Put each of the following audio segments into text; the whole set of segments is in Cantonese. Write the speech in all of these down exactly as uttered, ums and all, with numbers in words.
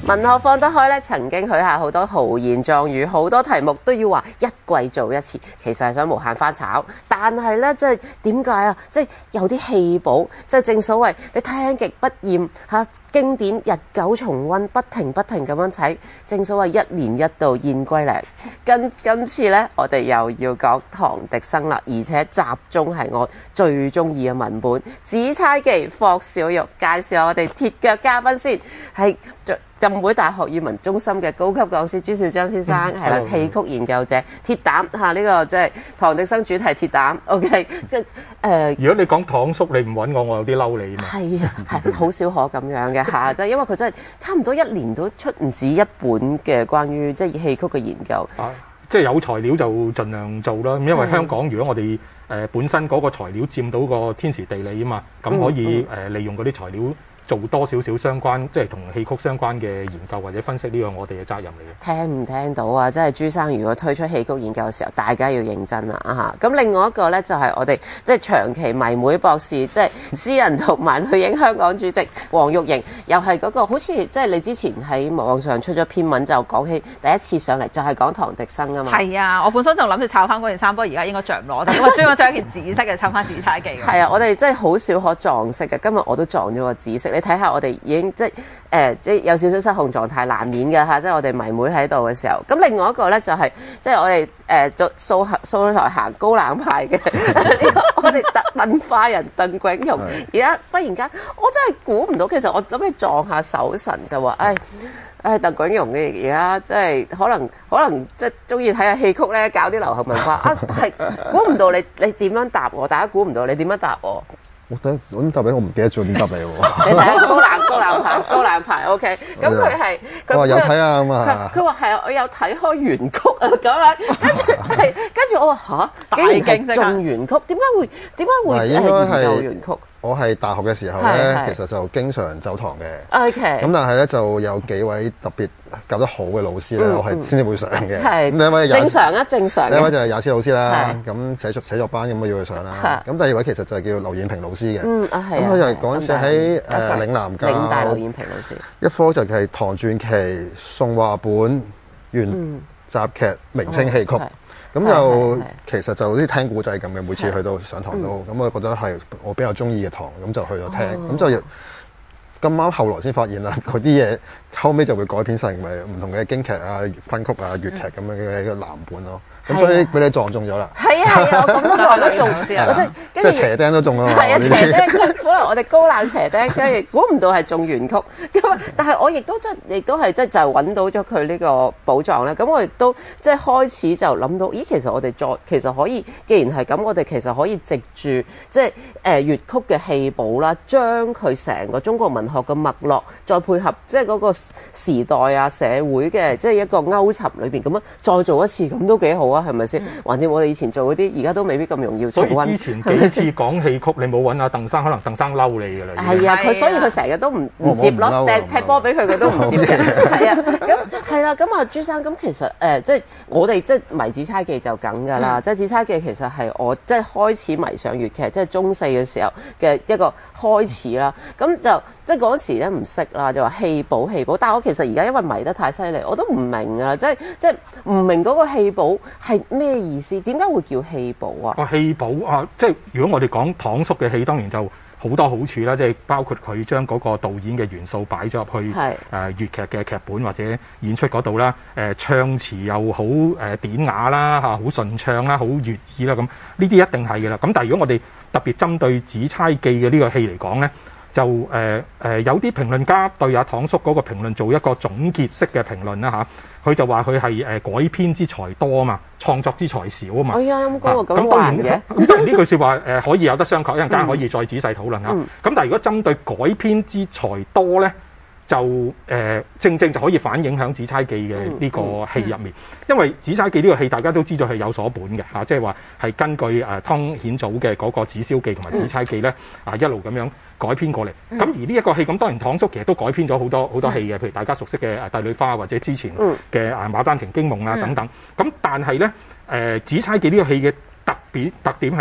文學放得開咧，曾經許下好多豪言壯語，好多題目都要話一季做一次，其實係想無限翻炒。但係咧，即係點解啊？即係有啲戲補，即係正所謂你聽極不厭嚇，經典日久重溫，不停不停咁樣睇。正所謂一年一度燕歸嶺。今今次咧，我哋又要講唐滌生啦，而且集中係我最中意嘅文本《紫釵記》。霍小玉介紹下我哋鐵腳嘉賓先，係浸會大學語文中心嘅高級講師朱兆章先生，係啦、嗯，戲曲研究者，鐵膽嚇呢個即係唐滌生主題鐵膽 ，OK， 即係誒。如果你講唐叔，你唔揾我，我有啲嬲你嘛。係啊，係好少可咁樣嘅嚇，即係因為佢真係差唔多一年都出唔止一本嘅關於即係戲曲嘅研究。啊，即係有材料就盡量做啦。因為香港如果我哋誒、呃、本身嗰個材料佔到個天時地利啊嘛，咁可以誒、嗯嗯呃、利用嗰啲材料。做多少少相關，即係同戲曲相關嘅研究或者分析，呢個我哋嘅責任嚟嘅。聽唔聽到啊？即係朱生，如果推出戲曲研究嘅時候，大家要認真啦嚇。咁另外一個呢，就係、是、我哋即係長期迷妹博士，即係詩人同埋女影香港主席黃玉瑩，又係嗰、那個好似即係你之前喺網上出咗篇文，就講起第一次上嚟就係講唐滌生啊嘛。係啊，我本身就諗住抄翻嗰件衫，不過而家應該着唔落，但係我將我將一件紫色嘅抄翻《紫釵記》。係啊，我哋真係好少可撞色嘅，今日我都撞咗個紫色。你睇下我哋已經即係誒、呃，即係有少少失控狀態，難免嘅嚇。即係我哋迷妹喺度嘅時候，咁另外一個咧就係、是、即係我哋誒做掃掃台行高冷派嘅呢個我哋特文化人鄧炳榮。而家忽然間，我真係估唔到，其實我諗起撞下手神就話，誒誒鄧炳榮嘅而家即係可能可能即係中意睇下戲曲咧，搞啲流行文化啊，係估唔到你你點樣答我？大家估唔到你點樣答我？ 我睇我點答你，我唔記得咗點答你喎。 你睇下高冷高冷牌，高冷牌 OK。咁佢係佢話有睇啊咁啊。 佢話係啊，我有睇開原曲啊咁樣。跟住係跟住我話吓，竟然係中原曲，點解會點解會係研究原曲？ 我係大學嘅時候咧，其實就經常走堂嘅。OK。咁但係咧就有幾位特別教得好嘅老師咧，我係先至會上嘅。係。咁第一位正常啊，正常。第一位就係也斯老師啦。咁寫作寫作班咁我要去上啦。咁第二位其實就係叫劉燕平老師嘅。嗯啊係。咁佢就係嗰陣時喺誒嶺南教。嶺大劉燕平老師。一科就係唐傳奇、宋話本、元雜劇、明清戲曲。咁就其實就好似聽古仔咁嘅，每次去到上堂都，咁、嗯、我覺得係我比較中意嘅堂，咁就去咗聽，咁、哦、就咁啱後來先發現啦，嗰啲嘢後尾就會改編成為唔同嘅京劇啊、昆曲啊、粵劇咁樣嘅一個藍本咯。咁所以俾你撞中咗啦！係啊係啊，我咁都撞得中先啊！即係斜釘都中啦！係啊，斜釘，可能我哋高冷斜釘，跟住估唔到係中原曲。咁但係我亦都真，亦都係即係就係揾到咗佢呢個寶藏咧。咁我亦都即係開始就諗到，咦，其實我哋再其實可以，既然係咁，我哋其實可以藉住即係誒粵曲嘅戲寶啦，將佢成個中國文學嘅脈絡，再配合即係嗰個時代啊、社會嘅即係一個勾尋裏邊咁樣再做一次，咁都幾好啊！係咪先？橫掂我哋以前做嗰啲，而家都未必咁容易重溫。所以之前幾次講戲曲，你冇揾阿鄧生，可能鄧生嬲你㗎啦。係啊，佢所以佢成日都唔唔接咯，掟踢波俾佢，佢都唔接嘅。係啊，咁係啦，咁啊朱生，咁其實誒、呃，即係我哋即係迷《紫釵記》就梗㗎啦。即係《紫釵記》其實係我即係開始迷上粵劇，即係中四嘅時候嘅一個開始啦。咁就即係嗰時咧唔識啦，就話戲寶戲寶。但係我其實而家因為迷得太犀利，我都唔明啊！即係即係唔明嗰個戲寶係咩意思？點解會叫戲寶啊？個戲寶啊，即係如果我哋講唐叔嘅戲，當然就好多好處啦，即係包括佢將嗰個導演嘅元素擺咗入去誒粵劇嘅劇本或者演出嗰度啦，誒、呃、唱詞又好誒、呃、典雅啦嚇，好順暢啦，好悅耳啦，咁呢啲一定係嘅啦。咁但係如果我哋特別針對《紫釵記》嘅呢個戲嚟講咧，就誒誒、呃呃、有啲評論家對阿唐叔嗰個評論做一個總結式嘅評論啦嚇。佢就話佢係誒改編之才多啊嘛，創作之才少啊嘛。哎呀，咁講個咁話嘅。咁當然呢句説話誒可以有得商榷，一陣間可以再仔細討論嚇。咁、嗯、但係如果針對改編之才多咧，就誒、呃、正正就可以反映響《紫釵記》嘅呢個戲入面，嗯嗯、因為《紫釵記》呢個戲大家都知道係有所本嘅嚇，即係話係根據誒湯顯祖嘅嗰個《紫霄記》同埋《紫釵記》咧啊一路咁樣改編過嚟。咁、嗯、而呢一個戲咁當然唐叔其實都改編咗好多好多戲嘅，譬如大家熟悉嘅《帝女花》或者之前嘅《啊牡丹亭驚夢》啊等等。咁、嗯、但係咧誒《紫釵記》呢個戲嘅特別特點係咩咧？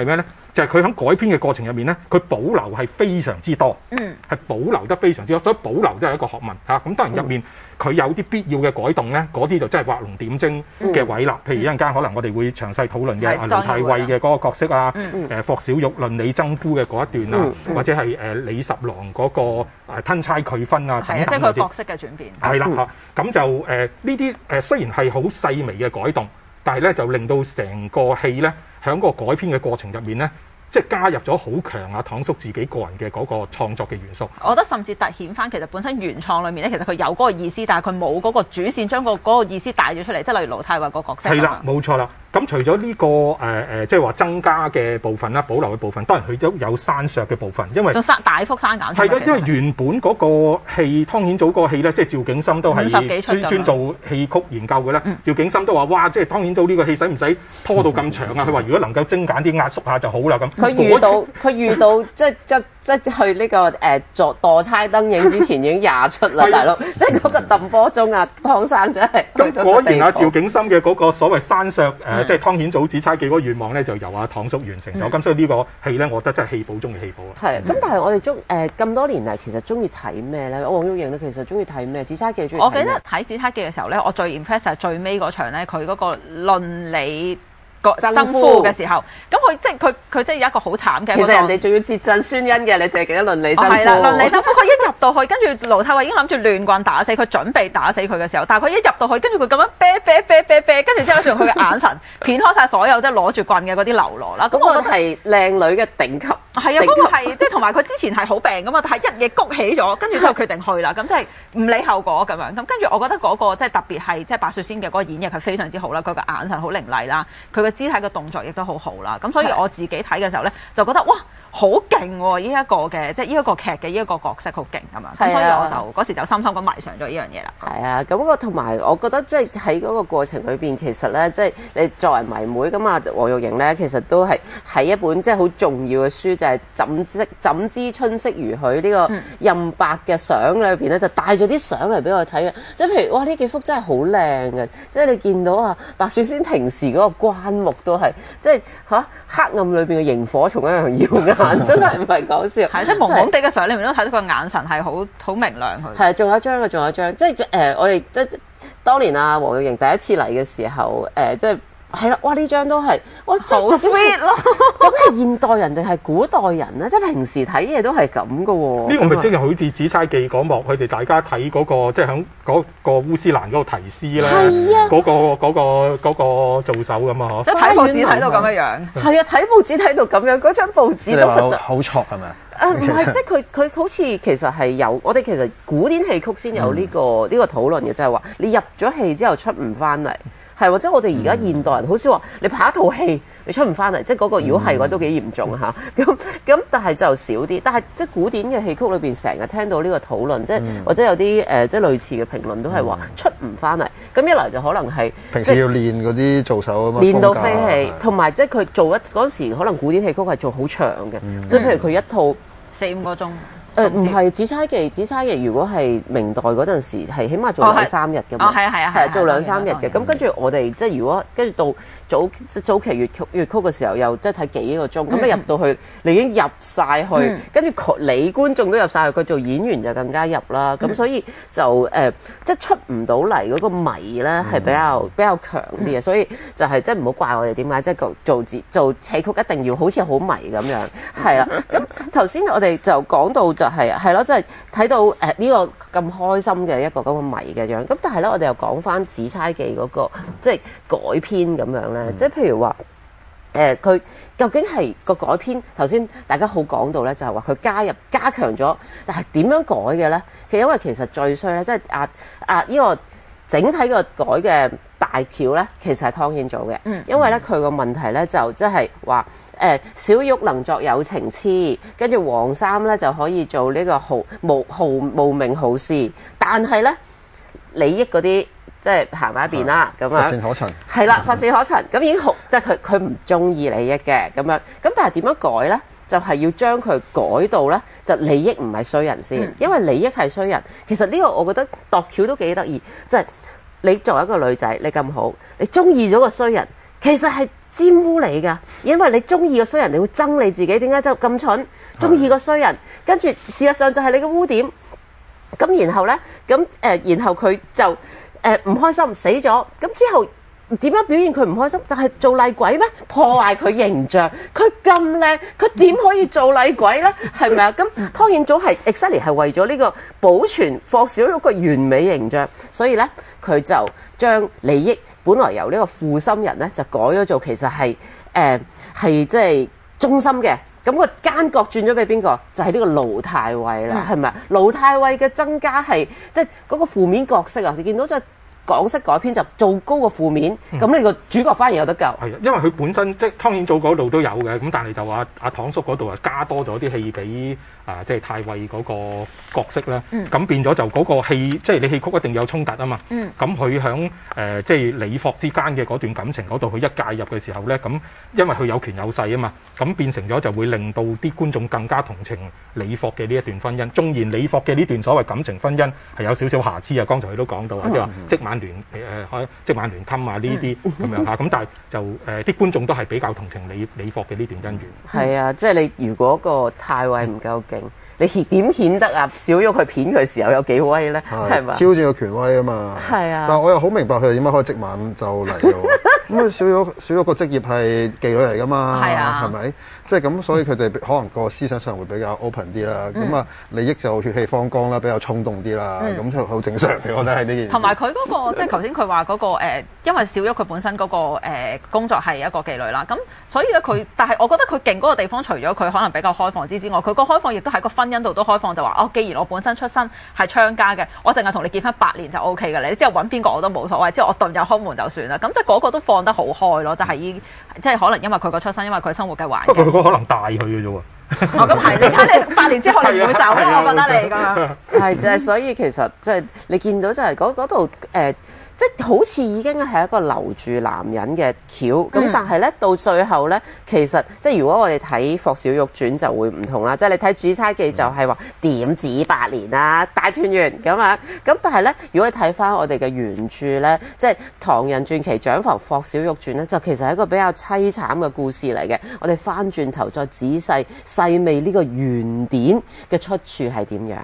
就係佢喺改編嘅過程入面咧，佢保留係非常之多，嗯，係保留得非常之多，所以保留都係一個學問嚇。咁、啊、當然入面佢有啲必要嘅改動咧，嗰啲就真係畫龍點睛嘅位啦。譬如一陣間可能我哋會詳細討論嘅啊盧太尉嘅嗰個角色啊，誒霍小玉論李爭夫嘅嗰一段啊，嗯、或者係誒李十郎嗰個吞差拒婚啊等等嗰啲， 即係佢角色嘅轉變。 係啦嚇，咁就誒呢啲誒雖然係好細微嘅改動，但係咧就令到成個戲咧喺個改編嘅過程入面咧，即係加入咗好強啊唐叔自己個人嘅嗰個創作嘅元素。 我覺得甚至突顯翻其實本身原創裏面咧，其實佢有嗰個意思，但係佢冇嗰個主線將個嗰個意思帶咗出嚟，即係例如盧太尉個角色。 係啦，冇錯啦。咁除咗呢、這個誒誒、呃，即係話增加嘅部分啦，保留嘅部分，當然佢都有刪削嘅部分，因為仲刪大幅刪減。 係咯，因為原本嗰個戲湯顯祖嗰個戲咧，即係趙景深都係專專做戲曲研究嘅咧。嗯、趙景深都話：哇，即係湯顯祖呢個戲使唔使拖到咁長啊？佢話、嗯、如果能夠精簡啲、壓縮下就好啦咁。 佢遇到佢遇到即係即即去呢、這個誒坐墮差燈影之前已經廿出啦，大佬，即係嗰個鄧波中啊，湯生真係。 咁果然啊，趙景深嘅嗰個所謂刪削誒。呃即係湯顯祖紫釵記嗰個願望咧，就由阿唐叔完成咗。咁、嗯、所以呢個戲咧，我覺得真係戲寶中嘅戲寶啊！ 係，咁但係我哋中誒咁多年嚟，其實中意睇咩咧？黃玉瑩咧，其實中意睇咩？紫釵記中意睇咩？ 我記得睇紫釵記嘅時候咧，我最 impress 係最尾嗰場咧，佢嗰個論理個爭夫嘅時候，咁佢即係佢佢即係有一個好慘嘅。 其實人哋仲要折陣宣恩嘅，你淨係記得倫理爭夫。 係啦，倫理爭夫，佢一入到去，跟住盧太尉已經諗住亂棍打死佢，準備打死佢嘅時候，但係佢一入到去，跟住佢咁樣啤啤啤啤啤，跟住之後仲佢嘅眼神片開晒所有即係攞住棍嘅嗰啲流羅啦。 咁我覺得係靚女嘅頂級。 係啊，嗰個係即係同埋佢之前係好病噶嘛，但係一嘢谷起咗，跟住之後決定去啦，咁即係唔理後果咁樣。咁跟住我覺得嗰個即係特別係即係白雪仙嘅嗰個演繹係非常之好啦，佢個眼神好凌厲啦，佢嘅肢體嘅動作亦都好好啦。咁所以我自己睇嘅時候咧，就覺得哇好勁喎！呢一個嘅即係呢一個劇嘅呢一個角色好勁咁樣。咁所以我就嗰時就深深咁迷上咗呢樣嘢啦。 係啊，咁我同埋我覺得即係喺嗰個過程裏邊，其實咧即係你作為迷妹咁啊，黃玉瑩咧其實都係喺一本即係好重要嘅書，就係、是《怎知怎知春色如許》呢、這個任白嘅相裏邊咧，就帶咗啲相嚟俾我睇嘅。即係譬如哇，呢幾幅真係好靚嘅，即係你見到啊，白雪仙平時嗰個關目都係即係嚇、啊、黑暗裏邊嘅螢火蟲一樣耀眼，真係唔係講笑。 係即係朦朦地嘅相裏面都睇到個眼神係好好明亮佢。 係，仲有一張嘅，仲有一張，即係誒、呃，我哋即係當年啊，黃玉瑩第一次嚟嘅時候，誒、呃，即係。係啦，哇！呢張都係，哇， 好 sweet 咯。 咁係現代人定係古代人咧？即係平時睇嘢都係咁噶喎。 呢個咪即係好似《紫釵記》嗰幕，佢哋大家睇嗰、嗰個，即係喺嗰個烏斯蘭嗰個提詩咧，嗰、嗰個嗰、嗰個嗰、嗰個做手咁啊！ 即係睇報紙睇到咁樣樣。係啊，睇報紙睇到咁樣，嗰張報紙都實在好挫係咪？ 誒唔係，即係佢佢好似其實係有，我哋其實古典戲曲先有呢、呢個呢、嗯、個討論嘅，就係、係、話你入咗戲之後出唔翻嚟。係，或者我哋而家現代人好少話，你拍一套戲你出唔翻嚟，即係嗰個如果係嘅話都幾嚴重嚇。咁咁，但係就少啲。但係即係古典嘅戲曲裏邊，成日聽到呢個討論，即係、嗯、或者有啲誒、呃、即係類似嘅評論都係話出唔翻嚟。咁一來就可能係平時要練嗰啲做手啊嘛， 練到飛起，同埋即係佢做一嗰陣時，可能古典戲曲係做好長嘅，即係、嗯、譬如佢一套四五個鐘。 誒唔係紫釵記，紫釵記如果係明代嗰陣時，係起碼做兩三日嘅嘛。 哦，係啊係啊係啊，做兩三日嘅。咁跟住我哋即係如果跟住到早早期粵曲粵曲嘅時候，又即係睇幾個鐘。咁你入到去，你已經入晒去，跟住你觀眾都入晒去，佢做演員就更加入啦。咁所以就誒，即係出唔到嚟嗰個迷咧，係比較比較強啲嘅。所以就係即係唔好怪我哋點解即係做做做戲曲一定要好似好迷咁樣，係啦。咁頭先我哋就講到就係係咯，即係睇到誒呢個咁開心嘅一個咁嘅迷嘅樣。咁但係咧，我哋又講翻《紫釵記》嗰個即係改編咁樣咧，即係譬如話誒佢究竟係個改編頭先大家好講到咧，就係話佢加入加強咗，但係點樣改嘅咧？其實因為其實最衰咧，即係啊啊呢個整體個改嘅大橋咧，其實係湯顯祖嘅，嗯、因為咧佢個問題咧就即係話。誒小玉能作有情痴，跟住黃三咧就可以做呢個豪無豪無名豪士，但係咧利益嗰啲即係行埋一邊啦，咁樣乏善可陳係啦，乏善可陳咁已經好，即係佢佢唔中意利益嘅咁樣，咁但係點樣改咧？就係、是、要將佢改到咧，就利益唔係衰人先，嗯、因為利益係衰人。其實呢個我覺得度橋都幾得意，即係你作為一個女仔，你咁好，你中意咗個衰人。其實係沾污你㗎，因為你中意個衰人，你會憎你自己，點解就咁蠢？中意個衰人，跟住事實上就係你個污點。咁然後咧，咁、呃、然後佢就誒唔、呃、開心死咗。咁之後點樣表現佢唔開心？就係、是、做厲鬼咩？破壞佢形象。佢咁靚，佢點可以做厲鬼咧？係咪啊？咁湯顯祖係 exactly 係為咗呢個保存霍小玉個完美形象，所以咧佢就將利益本來由呢個負心人咧，就改咗做其實係誒係即係忠心嘅。咁個奸角轉咗俾邊個？就係、是、呢個盧太尉啦，係咪啊？盧太尉嘅增加係即係嗰個負面角色啊！你見到就係港式改編就做高個負面，咁、嗯、你個主角反而有得救。 係啊，因為佢本身即係湯顯祖嗰度都有嘅，咁但係就話阿唐叔嗰度啊加多咗啲戲俾啊即係太尉嗰個角色啦。咁、嗯、變咗就嗰個戲，即係你戲曲一定有衝突啊嘛。咁佢響誒即係李霍之間嘅嗰段感情嗰度，佢一介入嘅時候咧，咁因為佢有權有勢啊嘛，咁變成咗就會令到啲觀眾更加同情李霍嘅呢一段婚姻。縱然李霍嘅呢段所謂感情婚姻係有少少瑕疵啊，剛才佢都講到啊，即係話即晚聯誒誒即晚聯襟啊呢啲咁樣嚇，咁但係就誒啲、呃、觀眾都係比較同情李李霍嘅呢段姻緣。 係啊，即係你如果個太尉唔夠勁，你點顯得啊小玉去騙佢時候有幾威咧？係嘛？ 挑戰個權威啊嘛。係啊。但係我又好明白佢哋點解可以即晚就嚟咯。咁啊，小玉小玉個職業係妓女嚟噶嘛？係啊。係咪？即係咁，所以佢哋可能個思想上會比較 open 啲啦。咁、嗯、啊，利益就血氣方剛啦，比較衝動啲啦。咁、嗯、就好正常嘅，我覺得係呢件事。 同埋佢嗰個即係頭先佢話嗰個、呃、因為小玉佢本身嗰、嗰個、呃、工作係一個妓女啦。咁所以咧佢，但係我覺得佢勁嗰個地方，除咗佢可能比較開放之之外，佢個開放亦都喺個婚姻度都開放，就話哦，既然我本身出身係娼家嘅，我淨係同你結婚八年就 O K 嘅，你之後揾邊個我都冇所謂，之後我遁入空門就算啦。咁即係嗰個都放得好開咯，就係、是、依即係可能因為佢個出身，因為佢生活嘅環境。 不過佢可能帶佢嘅啫喎。 哦，咁係，你睇你八年之後你唔會走咯，我覺得你咁樣。 係就係，所以其實即係你見到就係嗰度誒。即係好似已經係一個留住男人嘅橋，咁、嗯、但係咧到最後咧，其實即係如果我哋睇《霍小玉傳》就會唔同啦。即係你睇《紫釵記》就係話點止八年啊，大團圓咁樣。咁但係咧，如果你睇翻我哋嘅原著咧，即係《唐人傳奇蔣房霍小玉傳》咧，就其實係一個比較凄慘嘅故事嚟嘅。我哋翻轉頭再仔細細味呢個原典嘅出處係點樣？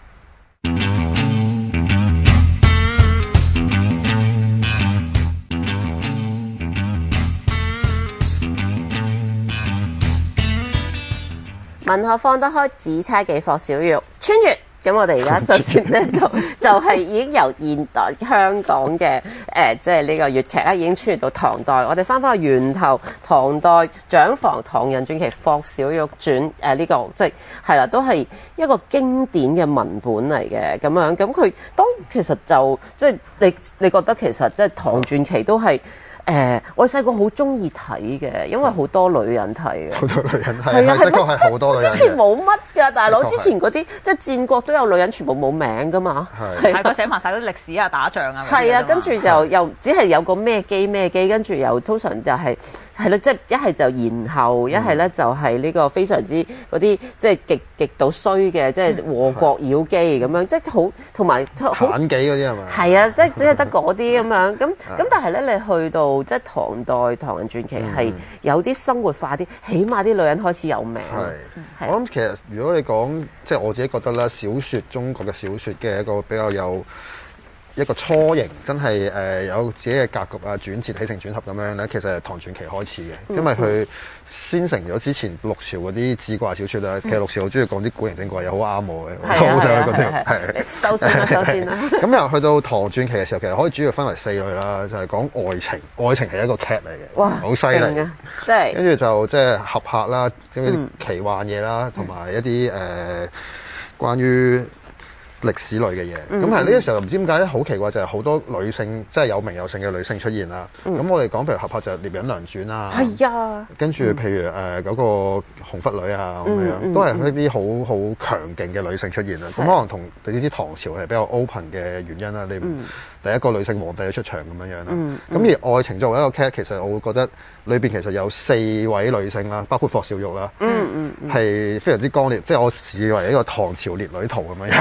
文學放得開，紫釵記霍小玉穿越。咁我哋而家首先咧就就係已經由現代香港嘅誒，即係呢個粵劇咧已經穿越到唐代。我哋翻返去源頭，唐代蔣房《唐人傳奇霍小玉傳》誒、呃、呢、這個即係係啦，都係一個經典嘅文本嚟嘅咁樣。咁佢當其實就即係你你覺得其實即係《唐傳奇》都係。誒、呃，我細個好中意睇嘅，因為好多女人睇嘅。好多女人睇，係啊，的確係好多女人。之前冇乜㗎，大佬。之前嗰啲即係戰國都有女人，全部冇名㗎嘛。係。係佢寫埋晒嗰啲歷史啊、打仗啊。係啊，跟住就又只係有個咩機咩機，跟住又通常就係係啦，即係一係就延後，一係咧就係呢個非常之嗰啲即係極極度衰嘅，即係禍國妖姬咁樣，即係好同埋好妲己嗰啲係咪？係啊，即係只係得嗰啲咁樣，咁咁但係咧你去到。即係唐代唐人傳奇係有啲生活化啲、嗯，起碼啲女人開始有名。係， 我諗其實如果你講，即係我自己覺得啦，小説中國嘅小説嘅一個比較有一個雛形，真係誒、呃、有自己嘅格局啊、轉折、起承轉合咁樣咧，其實係唐傳奇開始嘅、嗯，因為佢先成咗之前六朝嗰啲志怪小説啦、嗯。其實六朝好中意講啲古靈精怪嘢，好啱我嘅，我好想去嗰條係。收先啦，收先啦。咁又去到唐傳奇嘅時候，其實可以主要分為四類啦，就係、是、講愛情，愛情係一個劇嚟嘅，哇，好犀利啊！即係跟住就即係俠客啦，跟住奇幻嘢啦，同、嗯、埋一啲誒、呃、關於歷史類嘅嘢，咁係呢個時候唔知點解咧，好奇怪就係好多女性，即係有名有姓嘅女性出現啦。咁、嗯、我哋講譬如俠客就係《聶隱娘傳》啊，係啊，跟住譬如誒嗰、呃那個紅拂女啊咁樣、嗯，都係一啲好好強勁嘅女性出現啦。咁可能同你知唐朝係比較 open 嘅原因啦。你唔第一個女性皇帝出場咁樣樣啦。咁、嗯嗯、而愛情作為一個劇，其實我會覺得裏邊其實有四位女性啦，包括霍小玉啦，嗯嗯，係、嗯、非常之剛烈，即係我視為一個唐朝烈女圖咁樣樣。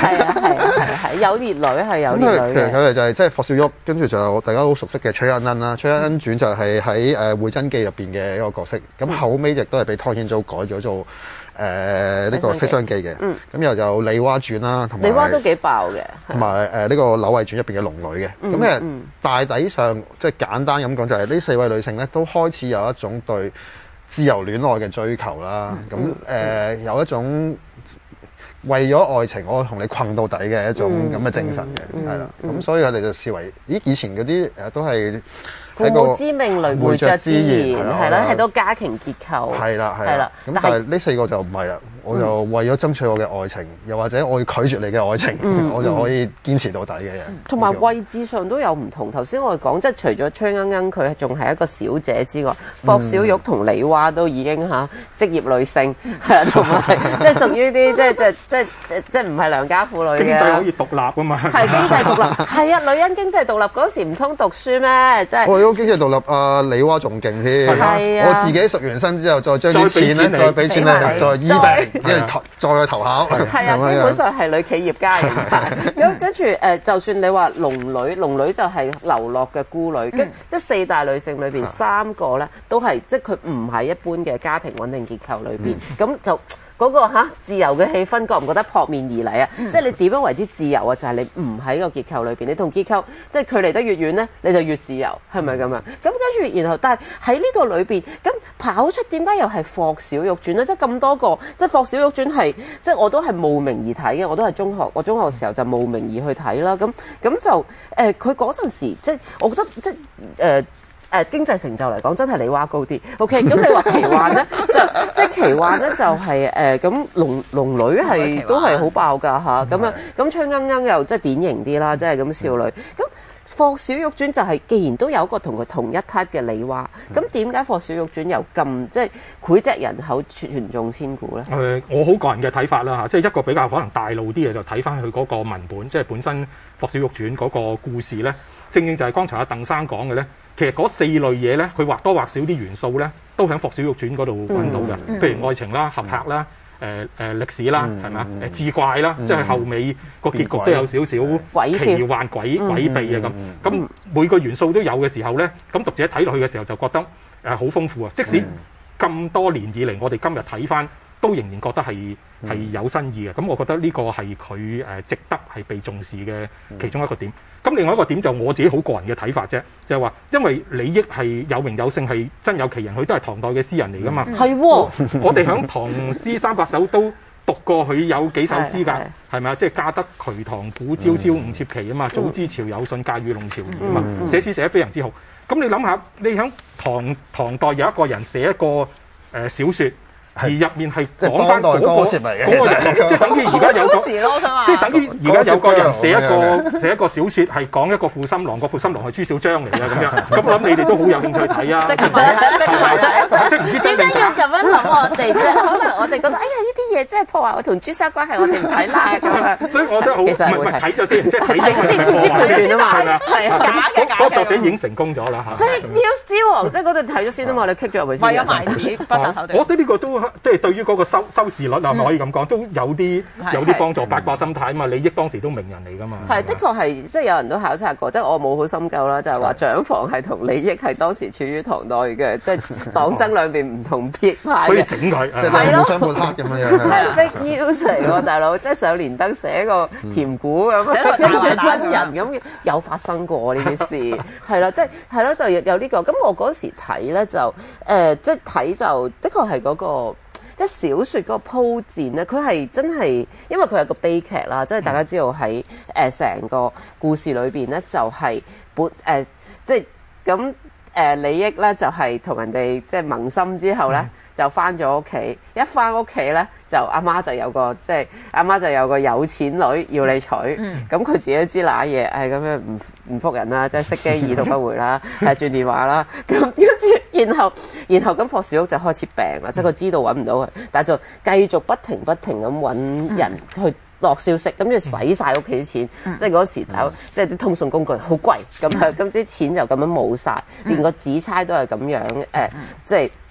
係啊係啊係有烈女係有烈女嘅。 其實佢哋就係即係霍小玉，跟住就有大家好熟悉嘅崔鶯鶯啦。崔鶯鶯傳就係喺誒《會真記》入邊嘅一個角色，咁後尾亦都係俾湯顯祖改咗做。誒呢、呃、個《西廂記》嘅，咁、嗯、又有李娃傳啦，同埋李娃都幾爆嘅， 同埋誒呢個柳慧傳入邊嘅龍女嘅，咁其實大抵上即係簡單咁講，就係呢四位女性咧都開始有一種對自由戀愛嘅追求啦，咁誒、嗯呃、有一種為咗愛情我同你困到底嘅一種咁嘅精神嘅，係啦、嗯，咁、嗯、所以我哋就視為咦以前嗰啲誒都係。 父母之命，雷媒妁之言，係啦，係到家庭結構。 係啦，係啦。咁但係呢四個就唔係啦，我就為咗爭取我嘅愛情，又或者我要拒絕你嘅愛情，我就可以堅持到底嘅人。 同埋位置上都有唔同。頭先我哋講，即係除咗崔鶯鶯佢仲係一個小姐之外，霍小玉同李娃都已經嚇職業女性，係啦，同埋即係屬於啲即係即係即係即係唔係良家婦女嘅。 經濟可以獨立啊嘛。 係經濟獨立，係啊，女人經濟獨立嗰時唔通讀書咩？即係。 經濟獨立啊，李娃仲勁添。 係啊， 我自己贖完身之後，再將啲錢咧，再俾錢咧，再醫病，跟住投再去投考。 係啊，基本上係女企業家嚟嘅。咁跟住誒，就算你話龍女，龍女就係流落嘅孤女，跟即係四大女性裏邊三個咧，都係即係佢唔係一般嘅家庭穩定結構裏邊，咁就。嗰、那個嚇自由嘅氣氛，覺唔覺得撲面而嚟啊？嗯、即係你點樣為之自由啊？就係、是、你唔喺個結構裏邊，你同結構即係距離得越遠咧，你就越自由，係咪咁樣？咁跟住，然後但係喺呢個裏邊，咁跑出點解又係霍小玉傳咧？即係咁多個，即係霍小玉傳係，即係我都係慕名而睇嘅，我都係中學，我中學時候就慕名而去睇啦。咁咁就誒，佢嗰陣時即係我覺得即係誒。呃誒、呃、經濟成就嚟講，真係李娃高啲。OK，咁你話奇幻咧，就即係奇幻咧，就係誒咁龍龍女係都係好爆㗎嚇。咁樣咁崔鶯鶯又即係典型啲啦，即係咁少女。咁霍小玉傳就係、是、既然都有一個同佢同一 type 嘅李娃，咁點解霍小玉傳又咁即係膾炙人口、傳頌千古咧？誒、 呃，我好個人嘅睇法啦嚇，即係一個比較可能大路啲嘅，就睇翻佢嗰個文本，即係本身霍小玉傳嗰個故事咧，正正就係剛才阿鄧生講嘅咧。其實嗰四類嘢咧，佢或多或少啲元素咧，都喺霍小玉傳嗰度揾到嘅。嗯、譬如愛情啦、合拍啦、誒、呃、誒、呃、歷史啦，係咪啊？誒志怪啦，嗯、即係後尾個結局都有少少奇幻鬼詭秘啊咁。咁、嗯、每個元素都有嘅時候咧，咁讀者睇落去嘅時候就覺得誒好豐富啊！即使咁多年以嚟，我哋今日睇翻，都仍然覺得係係有新意嘅。咁我覺得呢個係佢誒值得係被重視嘅其中一個點。咁另外一個點就我自己好個人嘅睇法啫，就係話因為李益係有名有姓，係真有其人，佢都係唐代嘅詩人嚟噶嘛。 係喎、嗯， 我哋響唐詩三百首都讀過佢有幾首詩㗎，係咪啊？即係家得瞿塘古皎皎五妾期啊嘛，早知潮有信，嫁與弄潮兒啊嘛，寫詩寫得非常之好。咁你諗下，你響唐唐代有一個人寫一個誒、呃、小説。而入面係講翻嗰個嗰個人，即係等於而家有個，即係等於而家有個人寫一個寫一個小説，係講一個負心郎，個負心郎係朱小章嚟嘅咁樣。咁我諗你哋都好有興趣睇啊！即係唔知真定假。點解要咁樣諗我哋啫？可能我哋覺得哎呀呢啲嘢真係破壞我同朱砂關係，我哋唔睇啦咁樣。所以我覺得好，唔係唔係睇咗先，即係睇咗先先知判斷啊嘛。係咪啊？係啊，假嘅假嘅。嗰個作者已經成功咗啦嚇。News 之王即係嗰度睇咗先啊嘛，你 kick 咗入去先。為咗賣紙不擇手段。我覺得呢個都即係對於嗰個收收視率係咪可以咁講，都有啲有啲幫助。八卦心態啊嘛，李益當時都名人嚟㗎嘛。係，的確係，即係有人都考察過，即係我冇好深究啦，就係話蔣房係同李益係當時處於唐代嘅，即係黨爭兩邊唔同撇派嘅。可以整佢，即係互相抹黑咁樣樣。即係 fake news 嚟喎，大佬，即係上連登寫個甜股咁，跟住真人咁，有發生過呢啲事，係啦，即係係咯，就有呢個。咁我嗰時睇咧就誒，即係睇就的確係嗰個。即係小説嗰個鋪墊咧，佢係真係，因為佢係個悲劇啦。即係大家知道喺誒成個故事裏邊咧，就係本誒即係咁誒李益咧，就係同人哋即係盟心之後咧，就翻咗屋企。一翻屋企咧，就阿媽就有個即係阿媽就有個有錢女要你娶。咁佢自己都知嗱嘢，係咁樣唔唔覆人啦，即係熄機已讀不回啦，係轉電話啦。咁跟住然後然後咁霍小玉就開始病啦，即係佢知道揾唔到佢，但係就繼續不停不停咁揾人去落消息，咁就使晒屋企啲錢。即係嗰時有即係啲通訊工具好貴，咁啊咁啲錢就咁樣冇晒，連個紙釵都係咁樣誒，即係。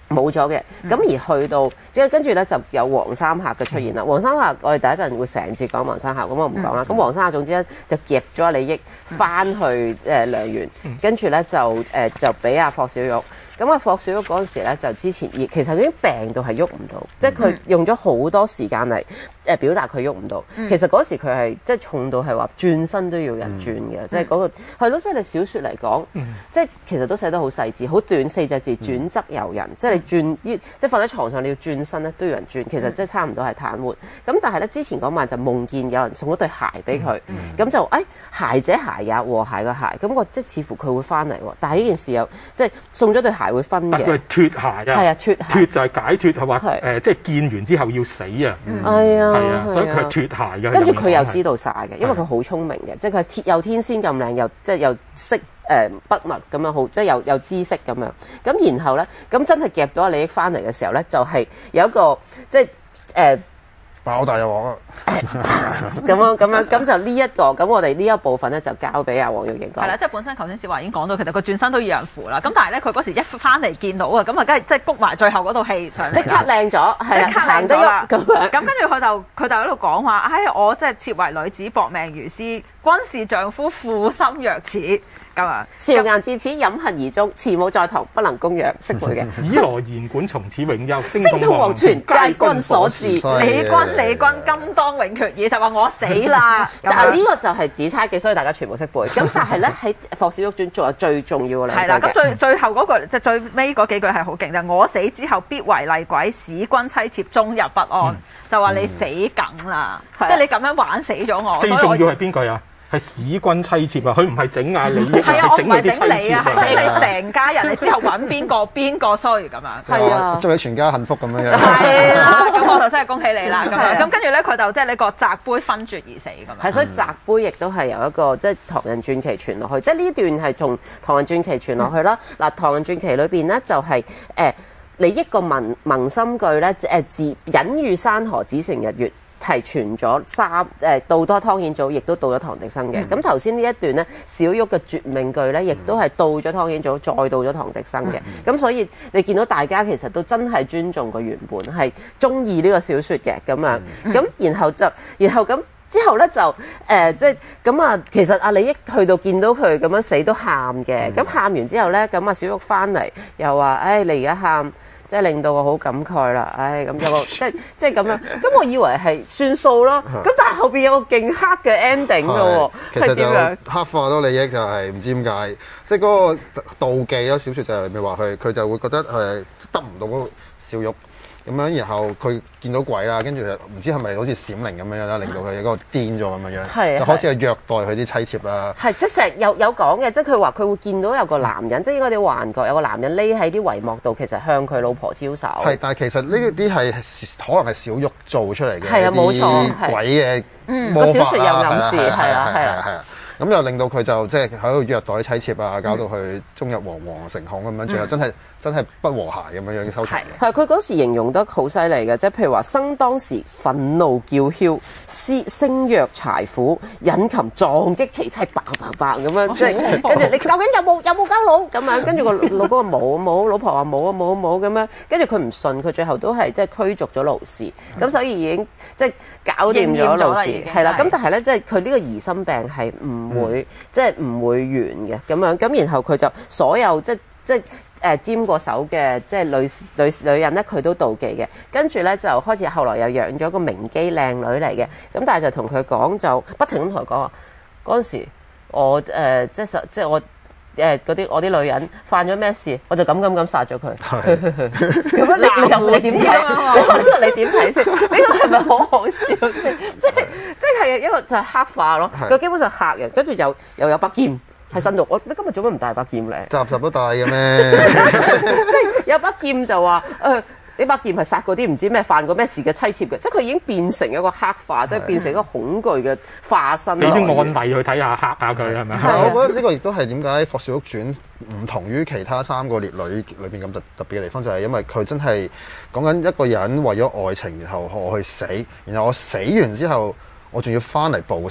冇咗嘅，咁、嗯、而去到即係跟住咧就有黃衫客嘅出現啦。黃衫客我哋第一陣會成節講黃衫客，咁我唔講啦。咁、嗯、黃衫客總之咧就夾咗阿李益翻去誒良園，跟住咧就誒、呃、就俾阿霍小玉。咁啊，霍小玉嗰陣時咧就之前其實已經病到係喐唔到，即係佢用咗好多時間嚟誒表達佢喐唔到。嗯、其實嗰時佢係即係重到係話轉身都要人轉嘅、嗯，即係嗰、嗰個係咯。即係你小説嚟講，嗯、即係其實都寫得好細緻，好短四隻字，轉則由人。嗯、即係你轉即係瞓喺床上你要轉身咧都要人轉，其實即係差唔多係癱瘓。咁但係咧之前嗰晚就夢見有人送咗對鞋俾佢，咁、嗯、就誒、哎、鞋者鞋也和諧個鞋，咁我即係似乎佢會翻嚟喎。但係呢件事又即係送咗對鞋會分嘅。 但佢係脫鞋啊！ 係啊，脫鞋脫就係解脫係話誒，即係見完之後要死啊！ 係啊， 係啊，所以佢係脫鞋嘅。 跟住佢又知道晒嘅，因為佢好聰明嘅，即係佢係又天仙咁靚，又即係又識誒筆墨咁樣好，即係又有知識咁樣。咁然後咧，咁真係夾到阿李益翻嚟嘅時候咧，就係、是、有一個即係誒。呃爆大鑊啊！ 咁樣咁樣咁就呢、這、一個咁，我哋呢一部分咧就交俾阿黃玉瑩講。 係啦，即係本身頭先小華已經講到，其實佢轉身都要人扶啦。咁但係咧，佢嗰時一翻嚟見到啊，咁啊，梗係即係谷埋最後嗰套戲上嚟， 即刻靚咗，係啊， 行得喐咁樣。咁跟住佢就佢就喺度講話，唉、哎，我即係設為女子薄命如斯，君是丈夫負心若此。咁啊！ 少顏至此，飲恨而終，慈母在堂，不能供養，識背嘅。 以羅言管從此永休， 精通黃泉，皆君所致。 李君，李君，今當永決矣，就話我死啦。 但係呢個就係紫釵記，所以大家全部識背。咁但係咧喺《霍小玉傳》仲有最重要嘅兩句。係啦， 咁最最後嗰、那個即係最尾嗰幾句係好勁，就係、我死之後必為厲鬼，使君妻妾終日不安。嗯、就話你死梗啦，即係、嗯、你咁樣玩死咗我。 最重要係邊句啊？係使君妻妾啊！佢唔係整啊李益，係整你啲妻妾啊！ 係你成家人，你之後揾邊個邊個衰咁樣？ 係啊，祝你全家幸福咁樣樣。 係啦， 咁我就真係恭喜你啦咁樣。咁跟住咧，佢就即係呢個擲杯分絕而死咁樣。 係，所以擲杯亦都係由一個即係《唐人傳奇》傳落去，即係呢段係從《唐人傳奇》傳落去啦。嗱，《唐人傳奇》裏邊咧就係誒李益個盟盟心句咧誒自隱喻山河，只成日月。係傳咗三誒到咗湯顯祖，亦都到咗唐滌生嘅。咁頭先呢一段咧，小玉嘅絕命句咧，亦都係到咗湯顯祖，再到咗唐滌生嘅。咁、嗯、所以你見到大家其實都真係尊重個原本，係中意呢個小説嘅咁樣。咁、嗯、然後就，然後咁之後咧就誒即係咁啊。其實阿李益去到見到佢咁樣死都喊嘅。咁、嗯、喊完之後咧，咁啊小玉翻嚟又話：，誒、哎、你而家喊。即係令到我好感慨啦，唉咁有個即係即係咁樣，咁我以為係算數咯，咁但係後邊有個勁黑嘅 ending 嘅喎，係點樣？ 黑化咗李益就係唔知點解，即係嗰個妒忌咯。小説就係咪話佢佢就會覺得誒得唔到嗰個小玉。咁樣，然後佢見到鬼啦，跟住唔知係咪好似閃靈咁樣啦，令到佢嗰個癲咗咁樣樣，就開始係虐待佢啲妻妾啦。 係，即係成日有有講嘅，即係佢話佢會見到有個男人，即係應該啲幻覺，有個男人匿喺啲帷幕度，其實向佢老婆招手。 係，但係其實呢啲係可能係小玉做出嚟嘅， 係啊，冇錯， 鬼嘅魔法啊，個小説有暗示，係啊，係啊，係啊。 咁又令到佢就即係喺度虐待妻妾啊，搞到佢終日惶惶誠恐咁樣，最後真係真係不和諧咁樣樣收場嘅。 係佢嗰時形容得好犀利嘅，即係譬如話生當時憤怒叫囂，聲聲若柴斧，引擎撞擊其妻，砰砰砰咁樣，即係跟住你究竟有冇有冇交佬咁樣？跟住個老公話冇冇，老婆話冇啊冇冇咁樣，跟住佢唔信，佢最後都係即係驅逐咗盧氏，咁所以已經即係搞掂咗盧氏，係啦。咁但係咧，即係佢呢個疑心病係唔會、嗯、即係唔會完嘅咁樣，咁然後佢就所有即即誒、呃、沾過手嘅即係女女女人咧，佢都妒忌嘅。跟住咧就開始後來又養咗個名姬靚女嚟嘅，咁但係就同佢講，就不停咁同佢講話，嗰陣時我誒、呃、即係即係我。誒嗰啲我啲女人犯咗咩事，我就咁咁咁殺咗佢。咁樣你你就你點睇？你話呢個你點睇先？呢個係咪好好笑先？即係即係一個就係黑化咯。佢基本上嚇人，跟住又又有把劍喺身度。我你今日做乜唔帶把劍嚟？ 集集都帶嘅咩？ 即係有把劍就話誒。呢把劍係殺嗰啲唔知咩犯過咩事嘅妻妾嘅，即係佢已經變成一個黑化，即係變成一個恐懼嘅化身。 俾啲案例去睇下，嚇下佢係咪？ 係，我覺得呢個亦都係點解《霍小玉傳》唔同於其他三個烈女裏邊咁特特別嘅地方，就係因為佢真係講緊一個人為咗愛情，然後我去死，然後我死完之後，我仲要翻嚟報仇。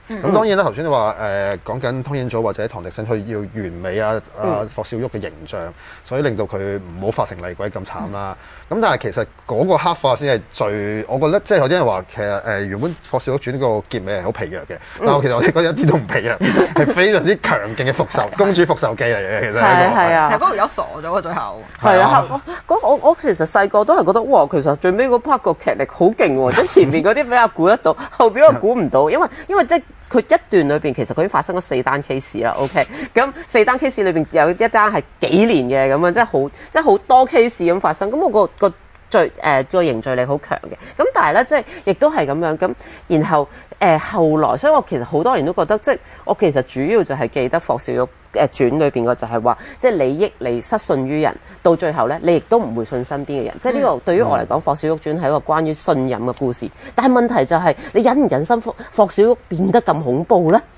咁、嗯、當然啦，頭先你話誒講緊湯顯祖或者唐滌生，佢要完美啊啊霍小玉嘅形象，所以令到佢唔好化成厲鬼咁慘啦。咁、嗯、但係其實嗰個刻畫先係最，我覺得即係有啲人話其實誒、呃、原本霍小玉傳呢個結尾係好疲弱嘅，嗯、但係其實我哋覺得一啲都唔疲弱，係非常之強勁嘅復仇公主復仇記嚟嘅。其實係係啊， 其實嗰條友傻咗喎，最後係啊，我我我其實細個都係覺得哇，其實最尾嗰 part 個劇力好勁喎，即係前面嗰啲比較估得到，後邊我估唔到，因為因為即係佢一段裏邊其實佢已經發生咗四單 case 啦 ，OK， 咁四單 case 裏邊有一單係幾年嘅咁樣，即係好即係好多 case 咁發生，咁我個個最誒個凝聚力好強嘅，咁但係咧即係亦都係咁樣，咁然後誒、呃、後來，所以我其實好多人都覺得即係我其實主要就係記得霍小玉誒傳裏邊個就係話，即係利益你失信於人，到最後咧你亦都唔會信身邊嘅人，即係呢個對於我嚟講，霍小玉傳係一個關於信任嘅故事。但係問題就係、是、你忍唔忍心霍霍小玉變得咁恐怖咧？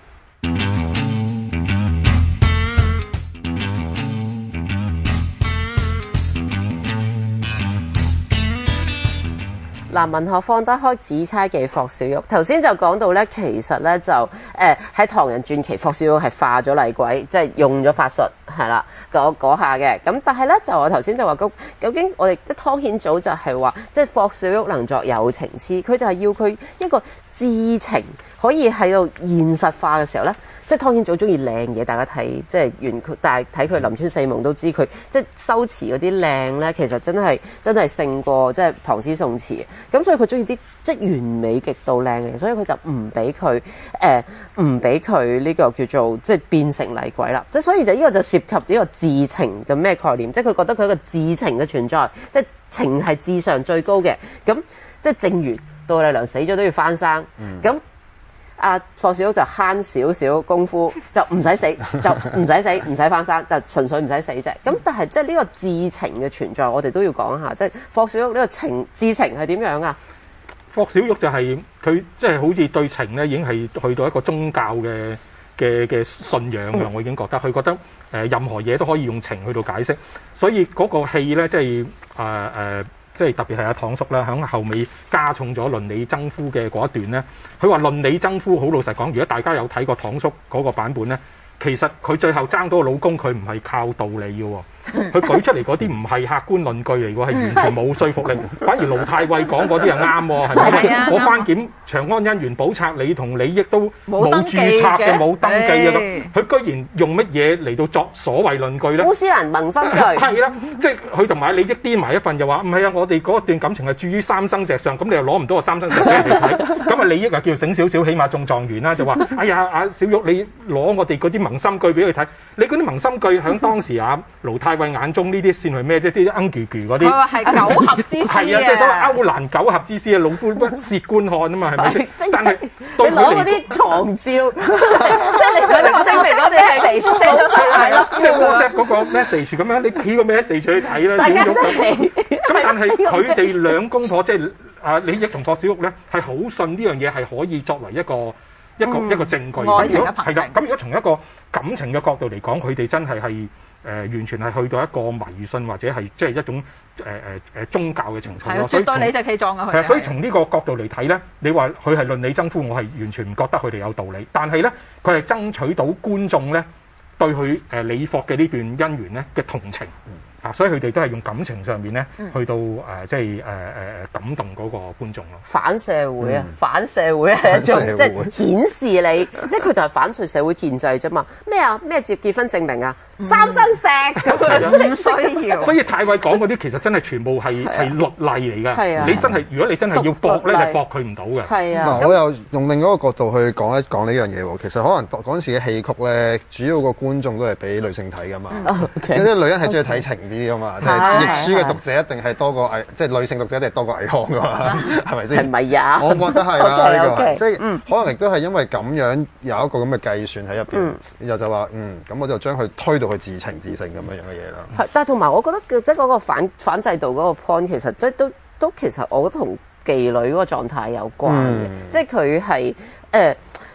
嗱，文學放得開，紫釵記霍小玉。頭先就講到咧，其實咧就誒喺、呃、唐人傳奇，霍小玉係化咗厲鬼，即係用咗法術，係啦，嗰下嘅。咁但係咧，就我頭先就話，究竟我哋即係湯顯祖就係話，即係霍小玉能作有情詩，佢就係要佢一個至情可以喺度現實化嘅時候咧，即係湯顯祖中意靚嘢，大家睇即係原佢，但係睇佢林村四夢都知佢即係修辭嗰啲靚咧，其實真係真係勝過即係唐詩宋詞。咁所以佢中意啲即係完美極度靚嘅，所以佢就唔俾佢誒唔俾佢呢個叫做即係變成厲鬼啦。即係所以就呢個就涉及呢個至情嘅咩概念？即係佢覺得佢一個至情嘅存在，即係情係至上最高嘅。咁即係正如杜麗娘死咗都要翻生，咁、嗯。阿、啊、霍小玉就慳少少功夫，就唔使死，就唔使死，唔使翻生，就純粹唔使死啫。咁但係即係呢個至情嘅存在，我哋都要講下，即係霍小玉呢個情至情係點樣啊？ 霍小玉就係佢即係好似對情咧，已經係去到一個宗教嘅嘅嘅信仰嘅。我已經覺得佢覺得誒、呃、任何嘢都可以用情去到解釋，所以嗰個戲咧即係誒誒。呃呃即係特別係阿唐叔啦，喺後尾加重咗倫理爭夫嘅嗰一段咧。佢話倫理爭夫好老實講，如果大家有睇過唐叔嗰個版本咧，其實佢最後爭到個老公，佢唔係靠道理嘅喎。佢舉出嚟嗰啲唔係客觀論據嚟喎，係完全冇說服力。反而盧太尉講嗰啲係啱喎，係咪？我翻檢長安姻緣簿冊，你同李益都冇註冊嘅，冇登記嘅咁，佢居然用乜嘢嚟到作所謂論據咧？ 烏斯蘭萌心句係啦，即係佢同埋李益顛埋一份，又話唔係啊，我哋嗰段感情係注於三生石上，咁你又攞唔到個三生石俾人哋睇，咁啊李益啊叫醒少少，起碼中狀元啦，就話哎呀阿小玉，你攞我哋嗰啲萌心句俾佢睇，你嗰啲萌心句喺當時啊盧太尉眼中呢啲算係咩啫？啲鵪鶉鶉嗰啲， 佢話係九合之詩係啊，即係所謂勾欄九合之詩啊，老夫不褻觀看啊嘛，係咪先？但係你攞嗰啲床照，即係你佢證明我哋係皮膚寫咗出嚟咯。 即係 WhatsApp 嗰個 message 咁樣，你俾個 message 去睇啦。 大家真係咁，但係佢哋兩公婆即係啊李益同霍小玉咧，係好信呢樣嘢係可以作為一個一個一個證據。 愛情嘅憑證。 係啦，咁如果從一個感情嘅角度嚟講，佢哋真係係。誒、呃、完全係去到一個迷信或者係即係一種誒誒誒宗教嘅情況咯，所以對理直氣壯嘅佢。 係啊，所以從呢個角度嚟睇咧，你話佢係倫理爭夫，我係完全唔覺得佢哋有道理。但係咧，佢係爭取到觀眾咧對佢誒李霍嘅呢段姻緣咧嘅同情。嗯啊，所以佢哋都係用感情上面咧，去到誒、呃，即係誒誒誒感動嗰個觀眾咯。 反社會啊，嗯、反社會係一種即係顯示你，即係佢就係反對社會憲制啫嘛。咩啊？咩接結婚證明啊？嗯、三生石咁樣，真係唔需要。 所以太尉講嗰啲其實真係全部係係、啊、律例嚟㗎。係啊，你真係如果你真係要駁咧，就駁佢唔到嘅。 係啊。 嗱，我又用另一個角度去講一講呢樣嘢喎。其實可能嗰陣時嘅戲曲咧，主要個觀眾都係俾女性睇㗎嘛。嗯、okay, 有啲女人係中意睇情啲㗎嘛。即係譯書嘅讀者一定係多過魏，即係女性讀者一定係多過魏康㗎嘛，係咪先？ 係咪呀？ 我覺得係啦，呢個即係、 嗯、 可能亦都係因為咁樣有一個咁嘅計算喺入邊，然、嗯、後就話嗯，咁我就將佢推到去至情至性咁樣樣嘅嘢啦。係， 但係同埋我覺得即係嗰個反反制度嗰個 point 其實即係都都其實我覺得同妓女嗰個狀態有關嘅、嗯，即係佢係誒即係。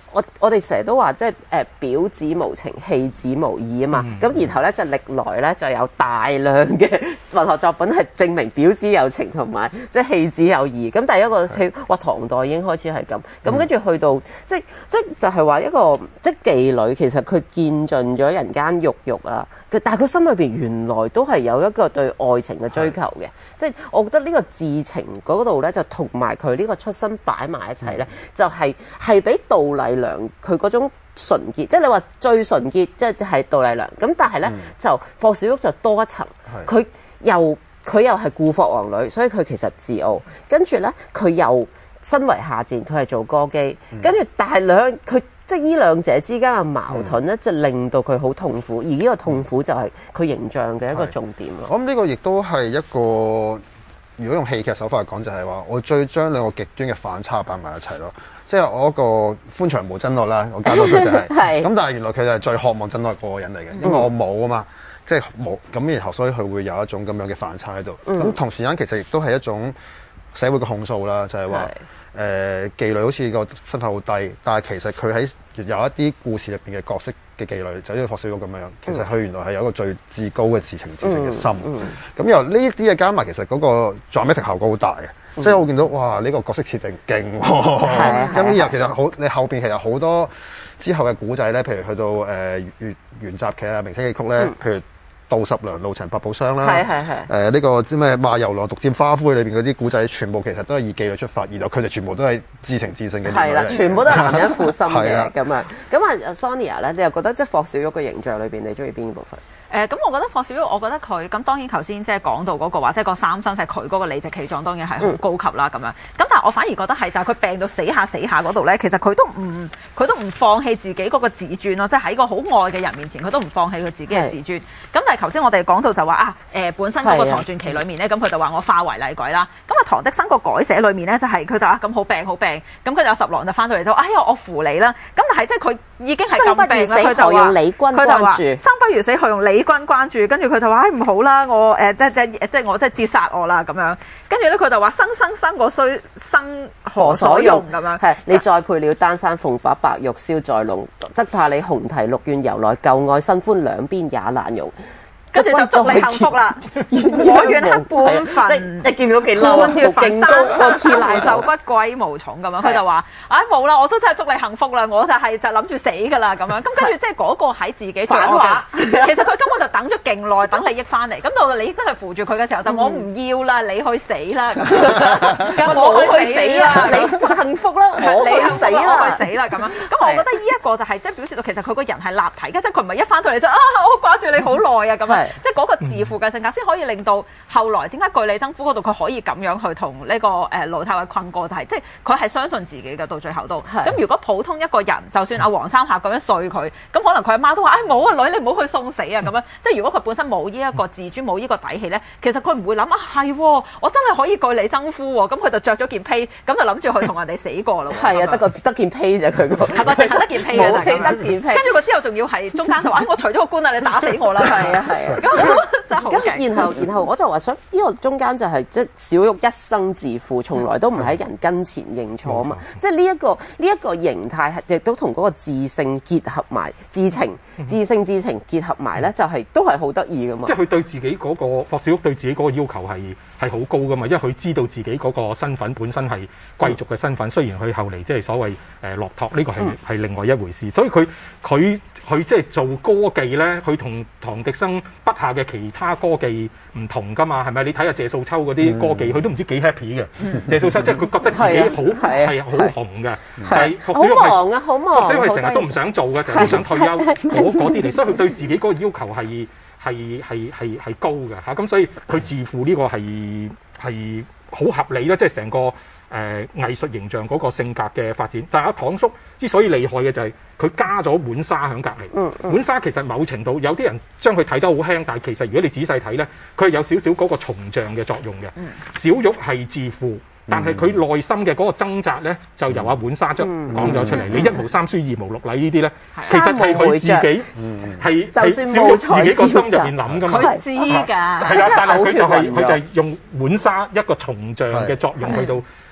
我我哋成日都話即係誒婊子無情，戲子無義啊嘛。咁、嗯、然後咧就歷來咧就有大量嘅文學作品係證明婊子有情同埋即係戲子有義。咁第一個戲話唐代已經開始係咁，咁跟住去到即即就係話一個即妓女其實佢見盡咗人間欲欲啊，但係佢心裏邊原來都係有一個對愛情嘅追求嘅。即係我覺得呢個至情嗰度咧就同埋佢呢個出身擺埋一齊咧，就係係比杜麗娘佢嗰種純潔，即係你話最純潔即係係杜麗娘咁，但係咧、嗯、就霍小玉就多一層，佢又佢又係顧霍王女，所以佢其實自傲，跟住咧佢又身為下賤，佢係做歌姬，跟住但係兩佢即係呢兩者之間嘅矛盾咧、嗯，就令到佢好痛苦，而呢個痛苦就係佢形象嘅一個重點咯。 我諗呢個亦都係一個。如果用戲劇手法嚟講，就係話我最將兩個極端嘅反差擺埋一齊咯。即係我一個歡場無真愛啦，我加多句就係、是。咁但係原來佢就係最渴望真愛嗰個人嚟嘅，因為我冇啊嘛，即係冇咁，然後所以佢會有一種咁樣嘅反差喺度。咁、嗯、同時間其實亦都係一種社會嘅控訴啦，就係話誒妓女好似個身份好低，但係其實佢喺有一啲故事入邊嘅角色嘅妓女，就好似霍小玉咁樣，其實佢原來係有一個最至高嘅至情至性嘅心。咁、嗯嗯、由呢啲嘅加埋，其實嗰個 dramatic 效果好大嘅。即、嗯、係我見到哇，呢、這個角色設定勁喎。咁呢日其實好，你後邊其實好多之後嘅古仔咧，譬如去到誒元元雜劇啊、明星戲曲咧、嗯，譬如杜十娘怒陳百寶箱啦，係係係誒呢個啲咩罵遊郎獨佔花魁裏邊嗰啲古仔，全部其實都係以妓女出發，然後佢哋全部都係至情至性嘅。係啦，全部都係男人負心嘅咁樣。咁啊，Sonia 咧，你又覺得即係霍小玉嘅形象裏邊，你中意邊部分？ 誒、呃、咁，我覺得霍小玉，我覺得佢咁當然頭先即係講到嗰、那個話，即係個三生石，佢嗰個理直氣壯當然係好高級啦咁、嗯、樣。咁但係我反而覺得係就係佢病到死下死下嗰度咧，其實佢都唔佢都唔放棄自己嗰個自尊咯，即係喺個好愛嘅人面前，佢都唔放棄佢自己嘅自尊。咁但係頭先我哋講到就話啊誒、呃、本身嗰個唐傳奇裏面咧，咁佢就話我化為厲鬼啦。咁啊唐滌生個改寫裏面咧就係、是、佢就啊咁好病好病，咁佢就有十郎就翻到嚟就哎呀我扶你啦。咁但係即係佢已經係咁病啦，佢就話佢就話生不如死，何用李君關注？跟住佢就話：唉、哎，唔好啦，我誒、呃、即即即即我即係折殺我啦咁樣。跟住咧，佢就話：生生生我須生何所用咁樣。係你再配了丹山鳳把白玉燒在籠，則怕你紅蹄綠怨由來，舊愛新歡兩邊也難容。 跟住就祝你幸福啦！我願黑半份， 即係見到幾嬲， 半條佛山山難受骨貴無重咁樣。佢就話：唉冇啦，我都真係祝你幸福啦！我就係就諗住死㗎啦咁樣。咁跟住即係嗰個喺自己反話，其實佢根本就等咗勁耐，等利益翻嚟。咁到你真係扶住佢嘅時候，就我唔要啦，你去死啦咁。我去死啦，你幸福啦，我去死啦，我去死啦咁樣。咁我覺得呢一個就係即係表示到其實佢個人係立體嘅，即係佢唔係一翻到嚟就啊我掛住你好耐啊咁樣。即係嗰個自負嘅性格，先可以令到後來點解據理爭夫嗰度佢可以咁樣去同呢、這個誒老、呃、太尉困過，就係即係佢係相信自己嘅到最後都。咁如果普通一個人，就算阿黃三下咁樣碎佢，咁可能佢阿媽都話：唉、哎、冇啊女，你唔好去送死啊咁樣。即係如果佢本身冇呢一個自尊，冇呢個底氣咧，其實佢唔會諗啊係，我真係可以據理爭夫喎。咁佢就着咗件披，咁就諗住去同人哋死過咯。係啊，得個得件披啫，佢個係個淨係得件披嘅，得件披。跟住佢之後仲要係中間就話：我除咗個官啊，你打死我啦！係啊係啊。咁然後然後我就話想呢個中間就係即係小玉一生自負，從來都唔喺人跟前認錯啊嘛！嗯、即係呢一個呢一個形態係亦都同嗰個至性結合埋，至情至性至情結合埋咧，就係、是、都係好得意噶嘛！ 即係佢對自己嗰、那個霍小玉對自己嗰個要求係係好高噶嘛，因為佢知道自己嗰個身份本身係貴族嘅身份，嗯、雖然佢後嚟即係所謂誒落拓呢個係係、嗯、另外一回事，所以佢佢佢即係做歌妓咧，佢同唐滌生筆下嘅其他歌妓唔同噶嘛，係咪？你睇下謝素秋嗰啲歌妓，佢、嗯、都唔知幾 happy 嘅。嗯、謝素秋即係佢覺得自己好係好紅嘅，但係霍小玉係好忙啊，好忙，霍小玉係成日都唔想做嘅，成日都想退休嗰嗰啲嚟，所以佢對自己嗰個要求係係係係係高嘅嚇，咁所以佢自負呢個係係好合理啦，即係成個誒、呃、藝術形象嗰個性格嘅發展。但係阿唐叔之所以厲害嘅就係佢加咗浣紗喺隔離。嗯嗯、浣紗其實某程度有啲人將佢睇得好輕，但係其實如果你仔細睇咧，佢係有少少嗰個重像嘅作用嘅。嗯、小玉係自負。但係佢內心嘅嗰個掙扎咧，就由阿浣紗將講咗出嚟。你一無三書，二無六禮呢啲咧，其實係佢自己係係小玉自己個心入邊諗噶嘛。佢知㗎，係啊，但係佢就係佢就係用浣紗一個重像嘅作用去到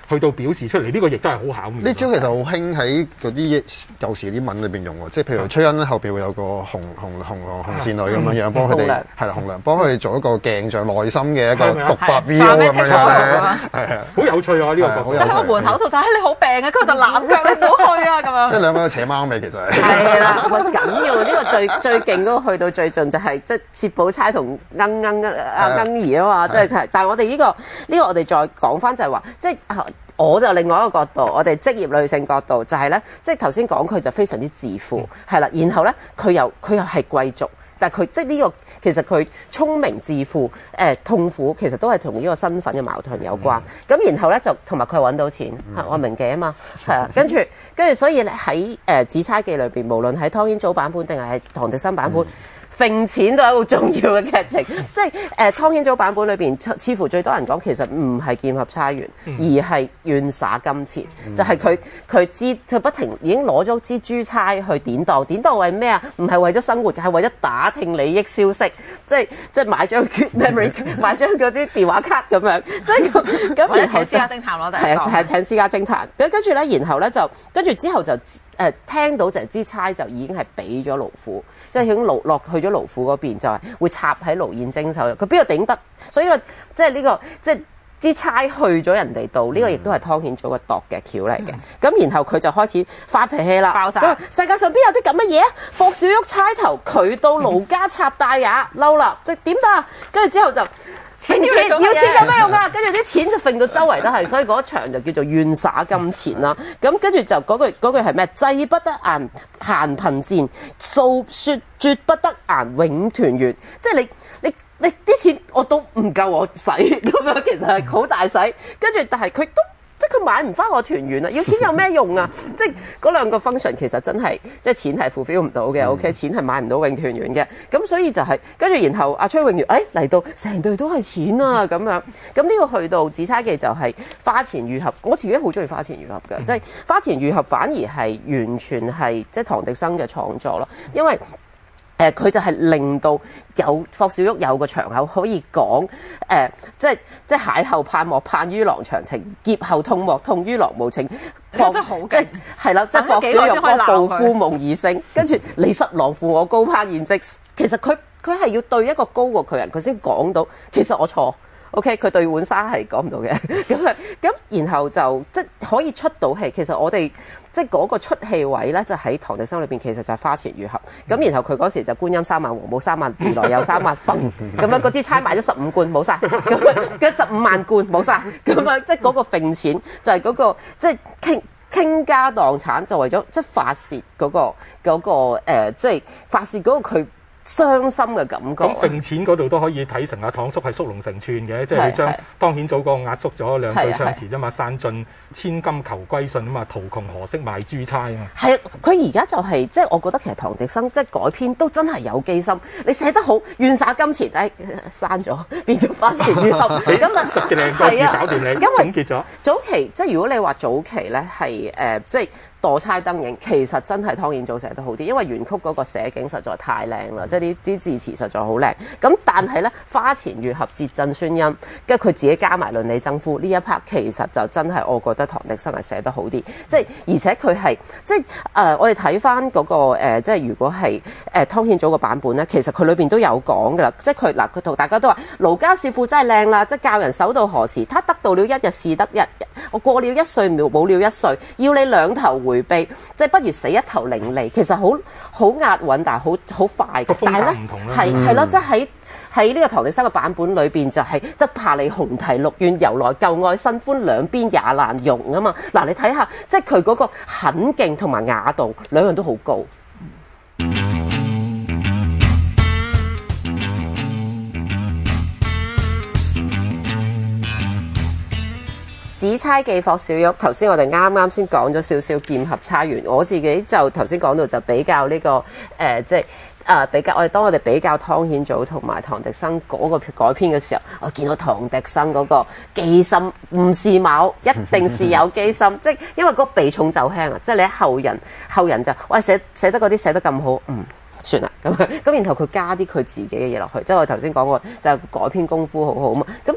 去到表示出嚟，呢、這個亦都係好巧妙。 呢招其實好興喺嗰啲舊時啲文裏邊用喎，即係譬如崔恩後邊會有個紅紅紅紅線女咁樣樣，幫佢哋係啦紅娘幫佢哋做一個鏡像內心嘅一個獨白 V O 咁樣樣，係啊， 好有趣啊！呢個即係喺個門口度就係你好病啊，佢就攬腳你唔好去啊咁樣。 即係兩個都扯貓尾，其實係。 係啦，唔緊要，呢個最最勁嗰個去到最盡就係即係薛寶釵同鶯鶯阿鶯兒啊嘛，即係但係我哋呢個呢個我哋再講翻就係話即係。我就另外一個角度，我哋職業女性角度就係咧，即係頭先講佢就非常之自負，係啦，然後咧佢又佢又係貴族，但係佢即係呢個其實佢聰明自負，誒、呃、痛苦，其實都係同呢個身份嘅矛盾有關。咁、嗯、然後咧就同埋佢揾到錢，嗯、我名記啊嘛，係啊，跟住跟住所以喺誒《紫釵記》裏邊，無論喺湯顯祖版本定係喺唐滌生版本。嗯揈錢都係一個重要嘅劇情，即係誒湯顯祖版本裏邊，似乎最多人講其實唔係劍合釵圓，嗯、而係願灑金錢，嗯、就係佢佢知佢不停已經攞咗支珠釵去典當，典當為咩啊？唔係為咗生活，係為咗打聽利益消息，即係即係買張 memory， 買張嗰啲電話卡咁樣，即係咁咁然後請私家偵探咯， 係啊係啊請私家偵探，咁跟住咧，然後咧就跟住之後就誒、呃、聽到就支釵就已經係俾咗盧虎。即係已經落落去咗盧虎嗰邊，就係、是、會插喺盧燕貞手入。佢邊度頂得？所以個即係呢個即係支釵去咗人哋度，呢、這個亦都係湯顯祖嘅度嘅橋嚟嘅。咁、嗯、然後佢就開始發脾氣啦，爆炸！世界上邊有啲咁嘅嘢？霍小玉釵頭，佢到盧家插大也，嬲啦！即係點得？跟住之後就。錢要錢，要錢有咩用啊？跟住啲錢就揈到周圍都係，所以嗰場就叫做願灑金錢啦。咁跟住就嗰句嗰句係咩？濟不得閒閒貧賤，訴說絕不得閒永團圓。即係你你你啲錢我都唔夠我使咁樣，其實係好大使。跟住但係佢都。即係佢買唔翻我團圓啦，要錢有咩用啊？即係嗰兩個 function 其實真係即係錢係 fulfill 唔到嘅、嗯、，OK， 錢係買唔到永團圓嘅。咁所以就係跟住，然後阿崔永元誒嚟到成隊都係錢啊咁樣。咁呢個去到紫釵記就係花前月合，我自己好中意花前月合嘅，即係、嗯、花前月合反而係完全係即係唐滌生嘅創作咯，因為。誒佢、呃、就係令到有霍小玉有個場口可以講誒、呃，即係即係邂逅盼莫盼於郎長情，劫後痛莫痛於郎無情。 真係好即係係啦，即係霍小玉個暴夫夢已醒，跟住你失郎負我高攀現職。其實佢佢係要對一個高過佢人，佢先講到其實我錯。OK， 佢對碗沙係講唔到嘅，咁啊咁，然後就即係可以出到戲。其實我哋即係嗰個出戲位咧，就喺唐滌生裏邊，其實就係花前月合。咁、嗯、然後佢嗰時就觀音三萬黃，冇三萬，如來有三萬分。咁樣嗰支釵賣咗十五貫冇晒，咁啊嗰十五萬貫冇晒。咁啊即係嗰個揈錢就係、是、嗰、那個即係傾傾家蕩產，就為咗即係發泄嗰、那個嗰、那個、呃、即係發泄嗰個佢。傷心嘅感覺。 咁揈錢嗰度都可以睇成阿唐叔係縮龍成寸嘅，即係佢將湯顯祖嗰個壓縮咗兩句唱詞啫嘛，散盡千金求歸信啊嘛，途窮何惜賣珠釵啊嘛。係啊， 佢而家就係、是、即係我覺得其實唐滌生即係改編都真係有機心，你寫得好，願灑金錢，誒刪咗變咗花前月合。 咁啊，十嘅靚歌詞搞掂你，總結咗。 早期即係如果你話早期咧係誒即係。墮釵燈影其實真係湯顯祖寫得好啲，因為原曲嗰個寫景實在太靚啦，即係啲啲字詞實在好靚。咁但係咧，花前月合節振宣恩，跟住佢自己加埋倫理爭夫呢一 part，其實就真係我覺得唐滌生係寫得好啲。即係而且佢係即係誒、呃，我哋睇翻嗰個、呃、即係如果係誒湯顯祖個版本咧，其實佢裏邊都有講㗎啦。即係佢嗱，佢同大家都話盧家少婦真係靚啦，即係教人守到何時？他得到了一日是得一日，我過了一歲冇了一歲，要你兩頭迴避，即係不如死一頭伶俐。其實好好押韻，但係好好快。但係咧係係咯，即係喺喺呢個唐滌生嘅版本裏邊就係、是、即係怕你紅蹄綠怨，由來舊愛新歡兩邊也難容啊嘛。嗱，你睇下，即係佢嗰個狠勁同埋雅度兩樣都好高。紫釵記霍小玉，頭先我哋啱啱先講咗少少劍合釵圓，我自己就頭先講到就比較呢、這個誒、呃，即係啊、呃、比較我哋當我哋比較湯顯祖同埋唐滌生嗰個改編嘅時候，我見到唐滌生嗰個機心唔是卯，一定是有機心，即係因為嗰個避重就輕啊，即係你喺後人後人就喂寫寫得嗰啲寫得咁好，嗯。算啦，咁咁然後佢加啲佢自己嘅嘢落去，即係我頭先講過就係改編功夫好好啊嘛。咁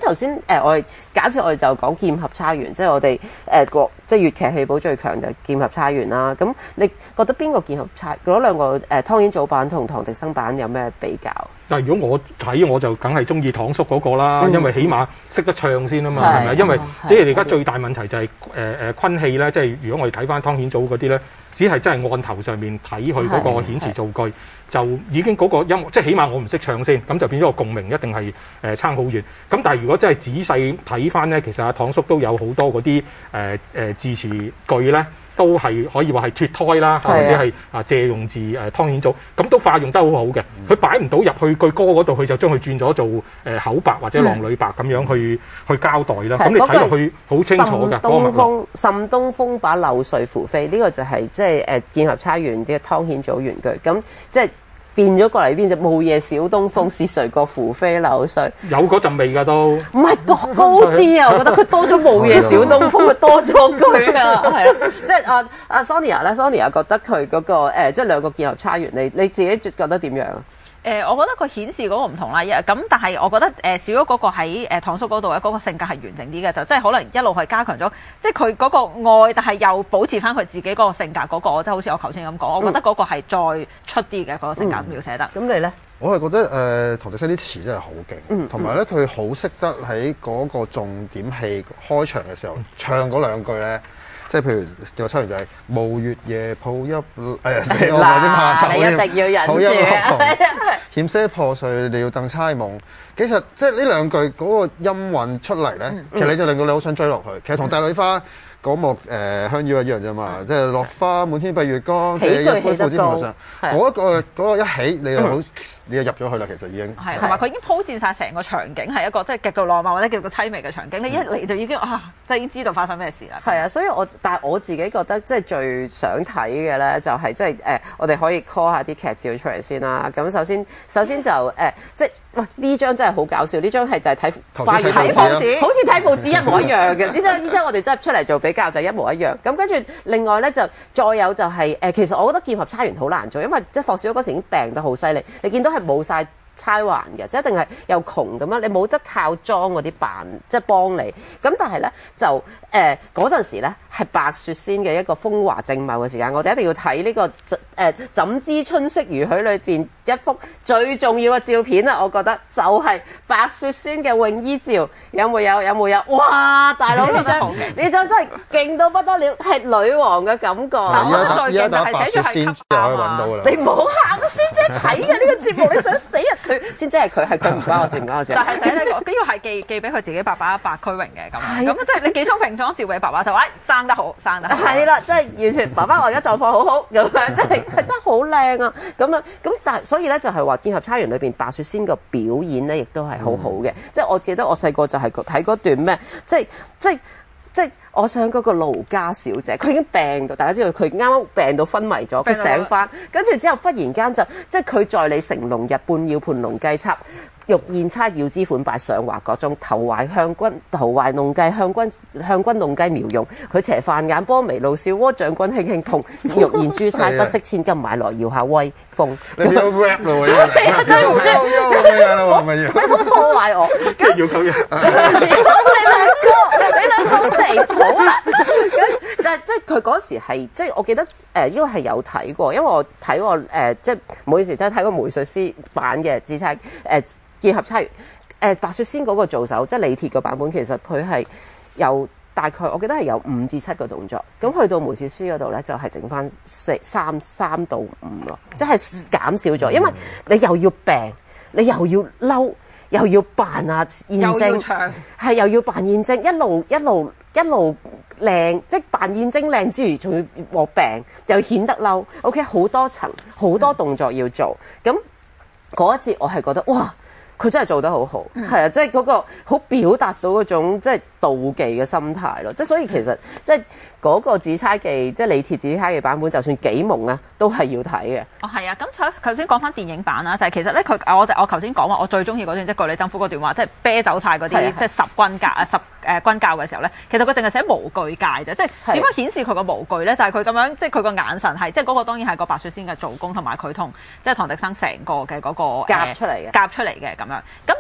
頭先誒我哋假設我哋就講劍合釵圓，即係我哋誒個即係粵劇戲寶最強就係劍合釵圓啦。咁你覺得邊個劍合釵嗰兩個誒湯顯祖版同唐滌生版有咩比較？ 但係如果我睇我就梗係中意唐叔嗰個啦，嗯、因為起碼識得唱先啊嘛，係咪？因為即係而家最大問題就係誒誒昆戲咧，即係如果我哋睇翻湯顯祖嗰啲咧，只係真係案頭上面睇佢嗰個遣詞造句，就已經嗰個音樂，即係起碼我唔識唱先，咁就變咗個共鳴一定係誒差好遠。咁但係如果真係仔細睇翻咧，其實阿唐叔都有好多嗰啲誒誒字詞句咧。都係可以話係脫胎啦，或者係啊借用自誒湯顯祖，咁都化用得好好嘅。佢擺唔到入去句歌嗰度，佢就將佢轉咗做誒口白或者浪裏白咁樣去、嗯、去交代啦。咁你睇落去好清楚嘅。 東風滲東風把柳絮拂飛，呢、這個就係即係誒劍合釵圓啲湯顯祖原句。咁即係。變咗過嚟邊就霧夜小東風，是誰個拂飛柳絮？ 有嗰陣味㗎都。唔係高高啲啊！我覺得佢多咗霧夜小東風，佢多咗句啊，係啊，即係阿阿 Sonia 咧 ，Sonia 覺得佢嗰、那個、呃、即係兩個劍合釵圓，你你自己覺得點樣啊？ 誒、呃，我覺得佢顯示嗰個唔同啦，咁但係我覺得誒、呃、少咗嗰個喺誒唐叔嗰度咧，嗰、那個性格係完整啲嘅，就即係可能一路係加強咗，即係佢嗰個愛，但係又保持翻佢自己嗰個性格嗰、那個，即係好似我頭先咁講，我覺得嗰個係再出啲嘅嗰個性格描寫得。咁、 嗯、你咧？ 我係覺得誒、呃、唐滌生啲詞真係好勁，同埋咧佢好識得喺嗰個重點戲開場嘅時候唱嗰兩句咧。即係譬如劍合釵圓就係無月夜抱一誒死我啲怕愁， 你一定要忍住險些破碎你要等猜夢。其實即係呢兩句嗰個音韻出嚟咧、嗯，其實你就令到你好想追落去。其實同帝女花嗰幕誒香夭一樣啫嘛，即係落花滿天蔽月光，寫一杯付之堂上。嗰一個嗰個一起，你就好、嗯，你就入咗去啦。其實已經係同埋佢已經鋪墊晒成個場景，係一個即係極度浪漫或者極度凄美嘅場景。你一嚟就已經啊，即係已經知道發生咩事啦。 係啊，所以我但係我自己覺得即係最想睇嘅咧，就係即係誒，我哋可以 call 下啲劇照出嚟先啦。咁首先首先就誒、呃，即係喂呢張真係好搞笑，呢張係就係睇花園睇報紙，好似睇報紙一模一樣嘅。呢張呢張我哋真係出嚟做比較就係一模一樣。咁跟住另外咧就再有就係、是、誒、呃，其實我覺得劍合釵圓好難做，因為即係霍小嗰時已經病得好犀利，你見到係冇晒釵環嘅，即係一定係又窮咁樣，你冇得靠裝嗰啲扮，即係幫你。咁但係咧就誒嗰陣時咧係白雪仙嘅一個風華正茂嘅時間，我哋一定要睇呢、這個誒、呃、怎知春色如許裏邊一幅最重要嘅照片啦。我覺得就係白雪仙嘅泳衣照，有冇有？有冇有？哇！大佬呢張呢張真係勁到不得了，係女王嘅感覺。 而家打白雪仙就可以揾到啦。 你唔好嚇我仙姐睇嘅呢個節目，你想死啊！佢先真係佢係佢唔關我事，唔關我事。 但係寫呢個，呢個係寄寄俾佢自己爸爸白駒榮嘅咁。咁即係你幾聰平裝照俾爸爸就話、哎、生得好，生得好。係啦，即係完全爸爸我而家狀況好好咁樣，即係係真係好靚啊！咁樣咁但係所以咧就係話劍合釵圓裏邊白雪仙個表演咧，亦都係好好嘅。即係我記得我細個就係睇嗰段咩，即係即係即係我想嗰個盧家小姐，佢已經病到，大家知道佢啱啱病到昏迷咗，佢醒翻，跟住之後忽然間就即係佢在你成龍日半要盤龍計策。玉燕釵要之款擺上華閣中，投懷向君投懷弄計向君向君弄計苗用，佢斜泛眼波眉怒笑窩將軍輕輕碰，玉燕珠釵不惜千金買來耀下威風。 你要 rap 咯喎， 對唔住， 唔係要， 唔好破壞我。 跟住要咁樣， 你兩個你兩個好離譜啦。咁就係即係佢嗰時係即係我記得誒，應該係有睇過，因為我睇過誒，即係唔好意思，真係睇過梅術師版嘅紫釵誒。劍合釵圓，誒白雪仙嗰個做手，即係李鐵個版本，其實佢係有大概，我記得係有五至七個動作。咁去到梅術師嗰度咧，就係整翻四三三到五咯，即係減少咗，因為你又要病，你又要嬲，又要扮啊燕精，係又要扮燕精，一路一路一路靚，即係扮燕精靚之餘，仲要鑊病，又顯得嬲。OK， 好多層，好多動作要做。咁嗰一節我係覺得哇！佢真係做得好好，係、嗯、啊，即係嗰個好表達到嗰種即係妒忌嘅心態咯，即係所以其實即係嗰個紫釵記，即係李鐵紫釵記版本，就算幾蒙啊，都係要睇嘅。 哦，係啊，咁頭先講翻電影版啦，就係、是、其實咧，佢我我頭先講話，我最中意嗰段即係據理爭夫嗰段話，即係啤走晒嗰啲即係十軍教啊十誒、呃、軍教嘅時候咧，其實佢淨係寫無懼戒啫，即係點樣顯示佢個無懼咧？就係佢咁樣，即係佢個眼神係，即係嗰個當然係個白雪仙嘅做工，同埋佢同即係唐滌生成個嘅嗰、那個夾出嚟嘅、呃、 夾出嚟嘅咁樣。咁但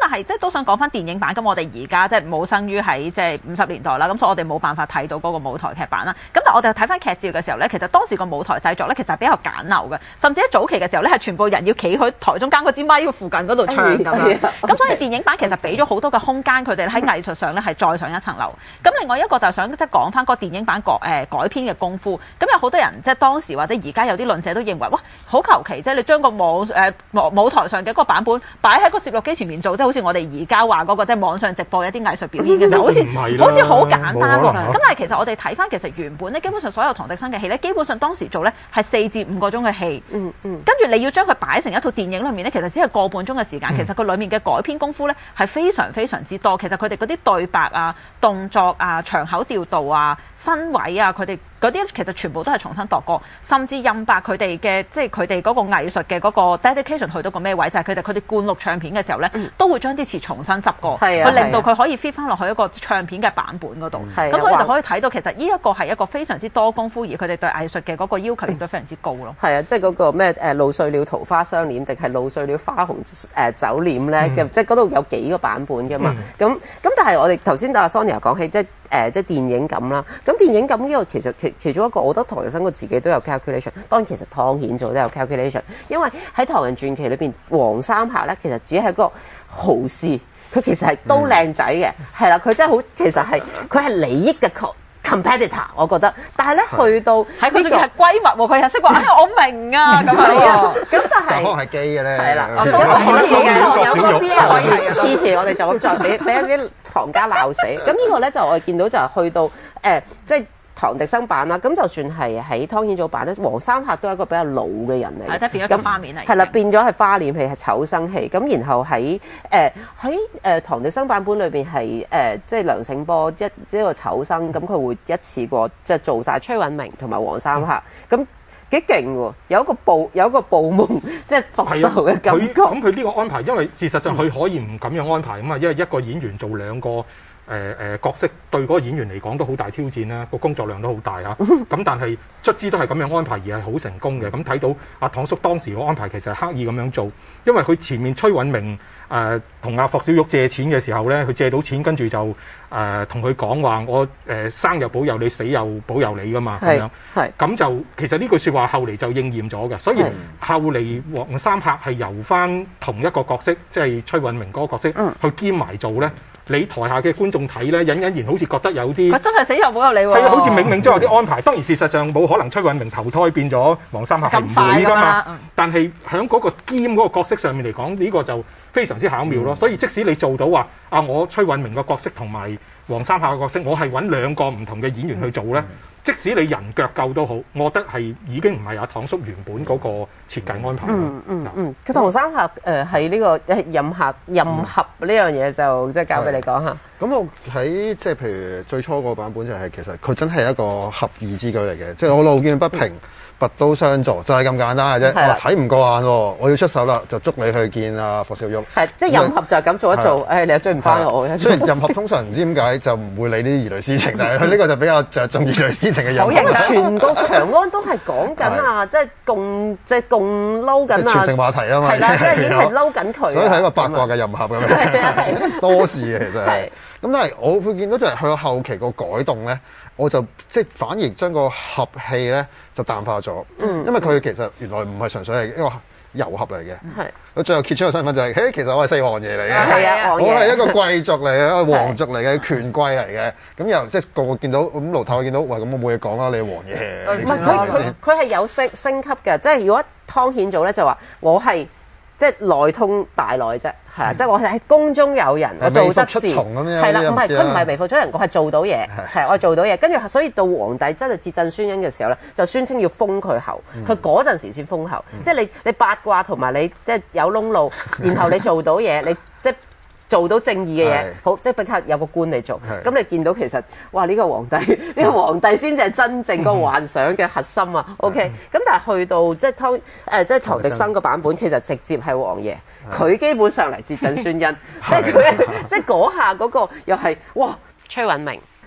但係即係都想講翻電影版，咁我哋而家即係冇生於喺即係五十年代啦，咁所以我哋冇辦法睇到嗰個舞台劇版啦。咁但係我哋睇翻劇照嘅時候咧，其實當時個舞台製作咧其實係比較簡陋嘅，甚至喺早期嘅時候咧係全部人要企喺台中間嗰支咪附近嗰度唱咁樣。咁所以電影版其實俾咗好多嘅空間佢哋喺藝術上咧係再上一層樓。咁另外一個就係想即係講翻個電影版改誒、呃、改編嘅功夫。咁有好多人即係當時或者而家有啲論者都認為，哇，好求其，即係你將個網誒、呃、舞台上嘅嗰個版本擺喺個攝錄機前面做，即係好似我哋而家話嗰個即係網上直播嘅一啲藝術表演嘅時候，好似好似好簡單喎。咁但係其實我哋睇翻其實原本咧，基本上所有唐滌生嘅戲咧，基本上當時做咧係四至五個鐘嘅戲。嗯嗯。跟住你要將佢擺成一套電影裏面咧，其實只係個半鐘嘅時間。嗯、其實佢裡面嘅改編功夫咧係非常非常之多。其實佢哋嗰啲對白啊、動作啊、場口調度啊、身位啊，佢哋嗰啲其實全部都係重新度過，甚至任白佢哋嘅即係佢哋嗰個藝術嘅嗰個 dedication 去到個咩位，就係佢哋佢哋灌錄唱片嘅時候咧，嗯、都會將啲詞重新執過，去、啊、令到佢可以 fit 翻落去一個唱片嘅版本嗰度。咁、啊、所以就可以睇到其實呢一個係一個非常之多功夫，而佢哋對藝術嘅嗰個要求亦都非常之高咯。係啊， 即係嗰個咩誒露碎了桃花雙臉，定係露碎了花紅誒、呃、酒臉咧？嗯、即係嗰度有幾個版本㗎嘛？咁咁、嗯、但係我哋頭先阿 Sonia 講起即係。誒、呃、即係電影感啦，咁電影感呢個其實其其中一個，我覺得唐滌生佢自己都有 calculation，當然其實湯顯祖都有 calculation，因為喺《唐人傳奇》裏邊，黃三鶴咧其實只係一個豪士，佢其實係都靚仔嘅，係啦、嗯，佢真係好，其實係佢係利益嘅 competitor， 我覺得，但係咧去到喺佢仲係閨蜜喎，佢係識話，哎我明啊咁樣啊，咁但係可能係基嘅咧， 係啦，冇錯有個 B L 係黐線，我哋就咁再俾俾一啲行家鬧死，咁呢個咧就我哋見到就係去到誒、呃、即係。唐滌生版啦，咁就算係喺湯顯祖版咧，黃三鶴都係一個比較老嘅人嚟， 係即係變咗個花面嚟， 係啦，變咗係花臉戲，係丑生戲。咁然後喺誒喺誒唐滌生版本裏邊係誒即係梁醒波一一個丑生，咁佢會一次過即係做晒崔允明同埋黃三鶴，咁幾勁喎！有一個報有一個報夢，即係復仇嘅感覺。 咁佢呢個安排，因為事實上佢可以唔咁樣安排啊嘛，因為一個演員做兩個。誒誒、呃、角色對嗰個演員嚟講都好大挑戰啦，個工作量都好大嚇。咁但係卒之都係咁樣安排而係好成功嘅。咁睇到阿唐叔當時個安排其實係刻意咁樣做，因為佢前面崔允明誒同阿霍小玉借錢嘅時候咧，佢借到錢跟住就誒同佢講話，我誒、呃、生又保佑你，死又保佑你噶嘛咁樣。係咁就其實呢句説話後嚟就應驗咗嘅，所以後嚟黃三鶴係由翻同一個角色，即係崔允明嗰個角色、嗯、去兼埋做咧。你台下嘅觀眾睇咧，隱隱然好似覺得有啲， 佢真係死又保佑你喎。 係啊，好似冥冥中有啲安排。當然事實上冇可能崔允明投胎變咗黃三鶴係唔會㗎嘛。嗯、但係喺嗰個兼嗰個角色上面嚟講，呢、呢個就非常之巧妙咯。嗯、所以即使你做到話啊，我崔允明個角色同埋黃三鶴嘅角色，我係揾兩個唔同嘅演員去做咧。嗯嗯即使你人腳夠都好，我覺得係已經唔係阿唐叔原本嗰個設計安排。 嗯嗯嗯，佢唐三鶴誒係呢個任俠任俠呢樣嘢就即係交俾你講下。 咁我喺即係譬如最初個版本就係、是、其實佢真係一個俠義之舉嚟嘅，即係我路見不平。嗯拔刀相助就係、是、咁簡單嘅啫，睇唔過眼喎，我要出手啦，就捉你去見阿霍小玉。係， 即係任俠就係咁做一做，誒、哎、你又追唔翻我。 雖然任俠通常唔知點解就唔會理呢啲兒女私情，但係佢呢個就比較着重兒女私情嘅任俠。 好全個長安都係講緊啊，即係共即係共嬲緊啊。 傳承話題啊嘛。 係啦，即係已經係嬲緊佢。 所以係一個八卦嘅任俠咁樣，多事嘅其實係。咁但係我會見到就係去到後期個改動咧。我就即係反而將個俠氣咧就淡化咗，嗯、因為佢其實原來唔係純粹係一個遊俠嚟嘅。係是，佢最後揭出個身份就係、是，嘿，其實我係四王爺嚟嘅，啊、我係一個貴族嚟嘅，一個皇族嚟嘅，權貴嚟嘅。咁又即係個個見到咁盧太見到，喂，咁我冇嘢講啦，你係王爺。唔係佢佢佢係有升升級嘅，即係如果湯顯祖咧就話我係。即係內通大內啫，係啊！即係我係喺宮中有人，我做得事，係啦，唔係佢唔係微服出巡，我係做到嘢，係我做到嘢。跟住所以到皇帝真係接鎮宣恩嘅時候咧，就宣稱要封佢侯，佢嗰陣時先封侯。即係你你八卦同埋你即係有窿路，然後你做到嘢，你即係做到正義嘅嘢，好即係即刻有個官嚟做。咁你見到其實哇呢個皇帝呢個皇帝先至係真正個幻想嘅核心啊。OK，咁但係去到即係湯誒即係唐滌生個版本，其實直接係王爺，佢基本上嚟接鎮宣恩，即係佢即係嗰下嗰個又係哇崔允明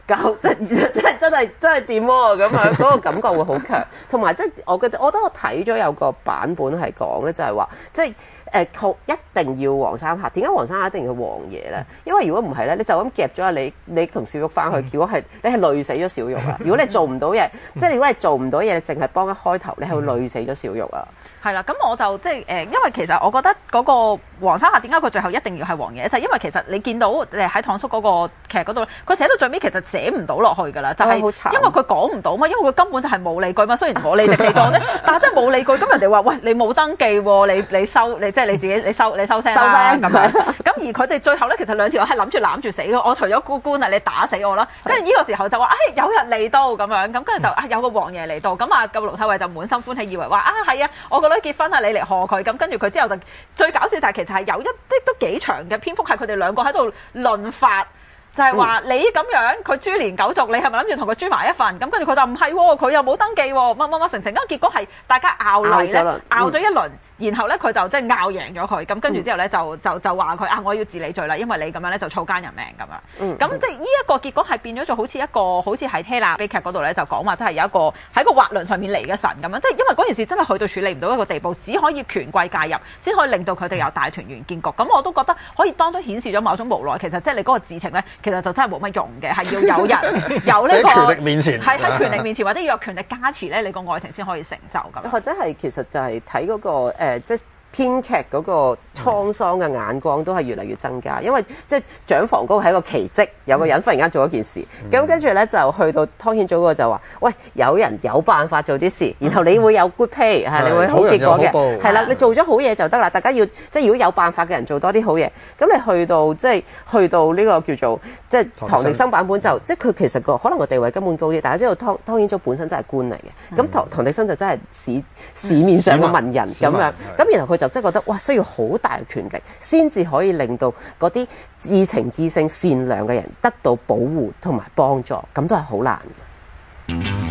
教即係即係真係真係掂喎咁樣，嗰個感覺會好強。同埋即係我覺得我覺得我睇咗有個版本係講咧，就係話即係誒靠一定要黃衫客。點解黃衫客一定要黃爺咧？因為如果唔係咧，你就咁夾咗你你同小玉翻去，如果係你係累死咗小玉啊！如果你做唔到嘢，即係如果你做唔到嘢，你淨係幫一開頭，你係會累死咗小玉啊！ 係啦，咁我就即係誒，因為其實我覺得嗰個黃衫客點解佢最後一定要係黃爺，就係、是、因為其實你見到誒喺唐叔嗰個劇嗰度，佢寫到最尾其實寫唔到落去㗎啦，就係、是、因為佢講唔到嘛，因為佢根本就係冇理據嘛。雖然我理直氣壯啫，但係真係冇理據。咁人哋話喂，你冇登記喎，你你收你即係你自己你收你收聲啦咁樣。咁而佢哋最後咧，其實兩條係諗住攬住死咯。我除咗姑官啊，你打死我啦。跟住呢個時候就話誒、哎、有人嚟到咁樣，咁跟住就啊有個黃爺嚟到，咁啊個盧太尉就滿心歡喜，以為話啊係啊，我個女結婚啊，你嚟賀佢。咁跟住佢之後就最搞笑就係其實係有一啲都幾長嘅篇幅係佢哋兩個喺度論法。就係、是、話、嗯、你咁樣佢株連九族，你係咪諗住同佢株埋一份？咁跟住佢就唔係喎，佢又冇登記喎，乜乜乜成成。咁結果係大家拗嚟咧，拗咗一輪。然後咧佢就即係拗贏咗佢，咁跟住之後咧就就就話佢啊，我要治你罪啦，因為你咁樣咧就草菅人命咁樣。咁、嗯嗯、即係呢一個結果係變咗做好似一個好似喺希臘悲劇嗰度咧就講話，即係有一個喺個滑輪上面嚟嘅神咁樣。即係因為嗰件事真係去到處理唔到一個地步，只可以權貴介入，先可以令到佢哋有大團圓結局。咁我都覺得可以當中顯示咗某種無奈。其實即係你嗰個知情咧，其實就真係冇乜用嘅，係要有人有呢、這個權力面前， 係喺權力面前或者要有權力加持咧，你個愛情先可以成就咁。 或者係其實就係睇嗰個、呃、即係。編劇嗰個滄桑嘅眼光都係越嚟越增加，因為即係長房嗰個係一個奇蹟，有個人忽然間做一件事，咁、嗯、跟住咧就去到湯顯祖嗰個就話：喂，有人有辦法做啲事，然後你會有 good pay，、嗯、你會好結果嘅，係啦，你做咗好嘢就得啦。大家要即係如果有辦法嘅人做多啲好嘢，咁你去到即係去到呢個叫做即係唐滌生版本就即係佢其實個可能個地位根本高啲，大家知道湯湯顯祖本身真係官嚟嘅，咁、嗯、唐唐滌生就真係市市面上嘅文人咁、嗯、樣，咁然後佢就即係覺得哇，需要好大嘅權力，先至可以令到嗰啲至情至性善良嘅人得到保護同埋幫助，咁都係好難嘅。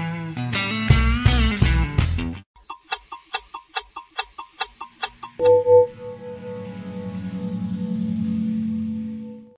you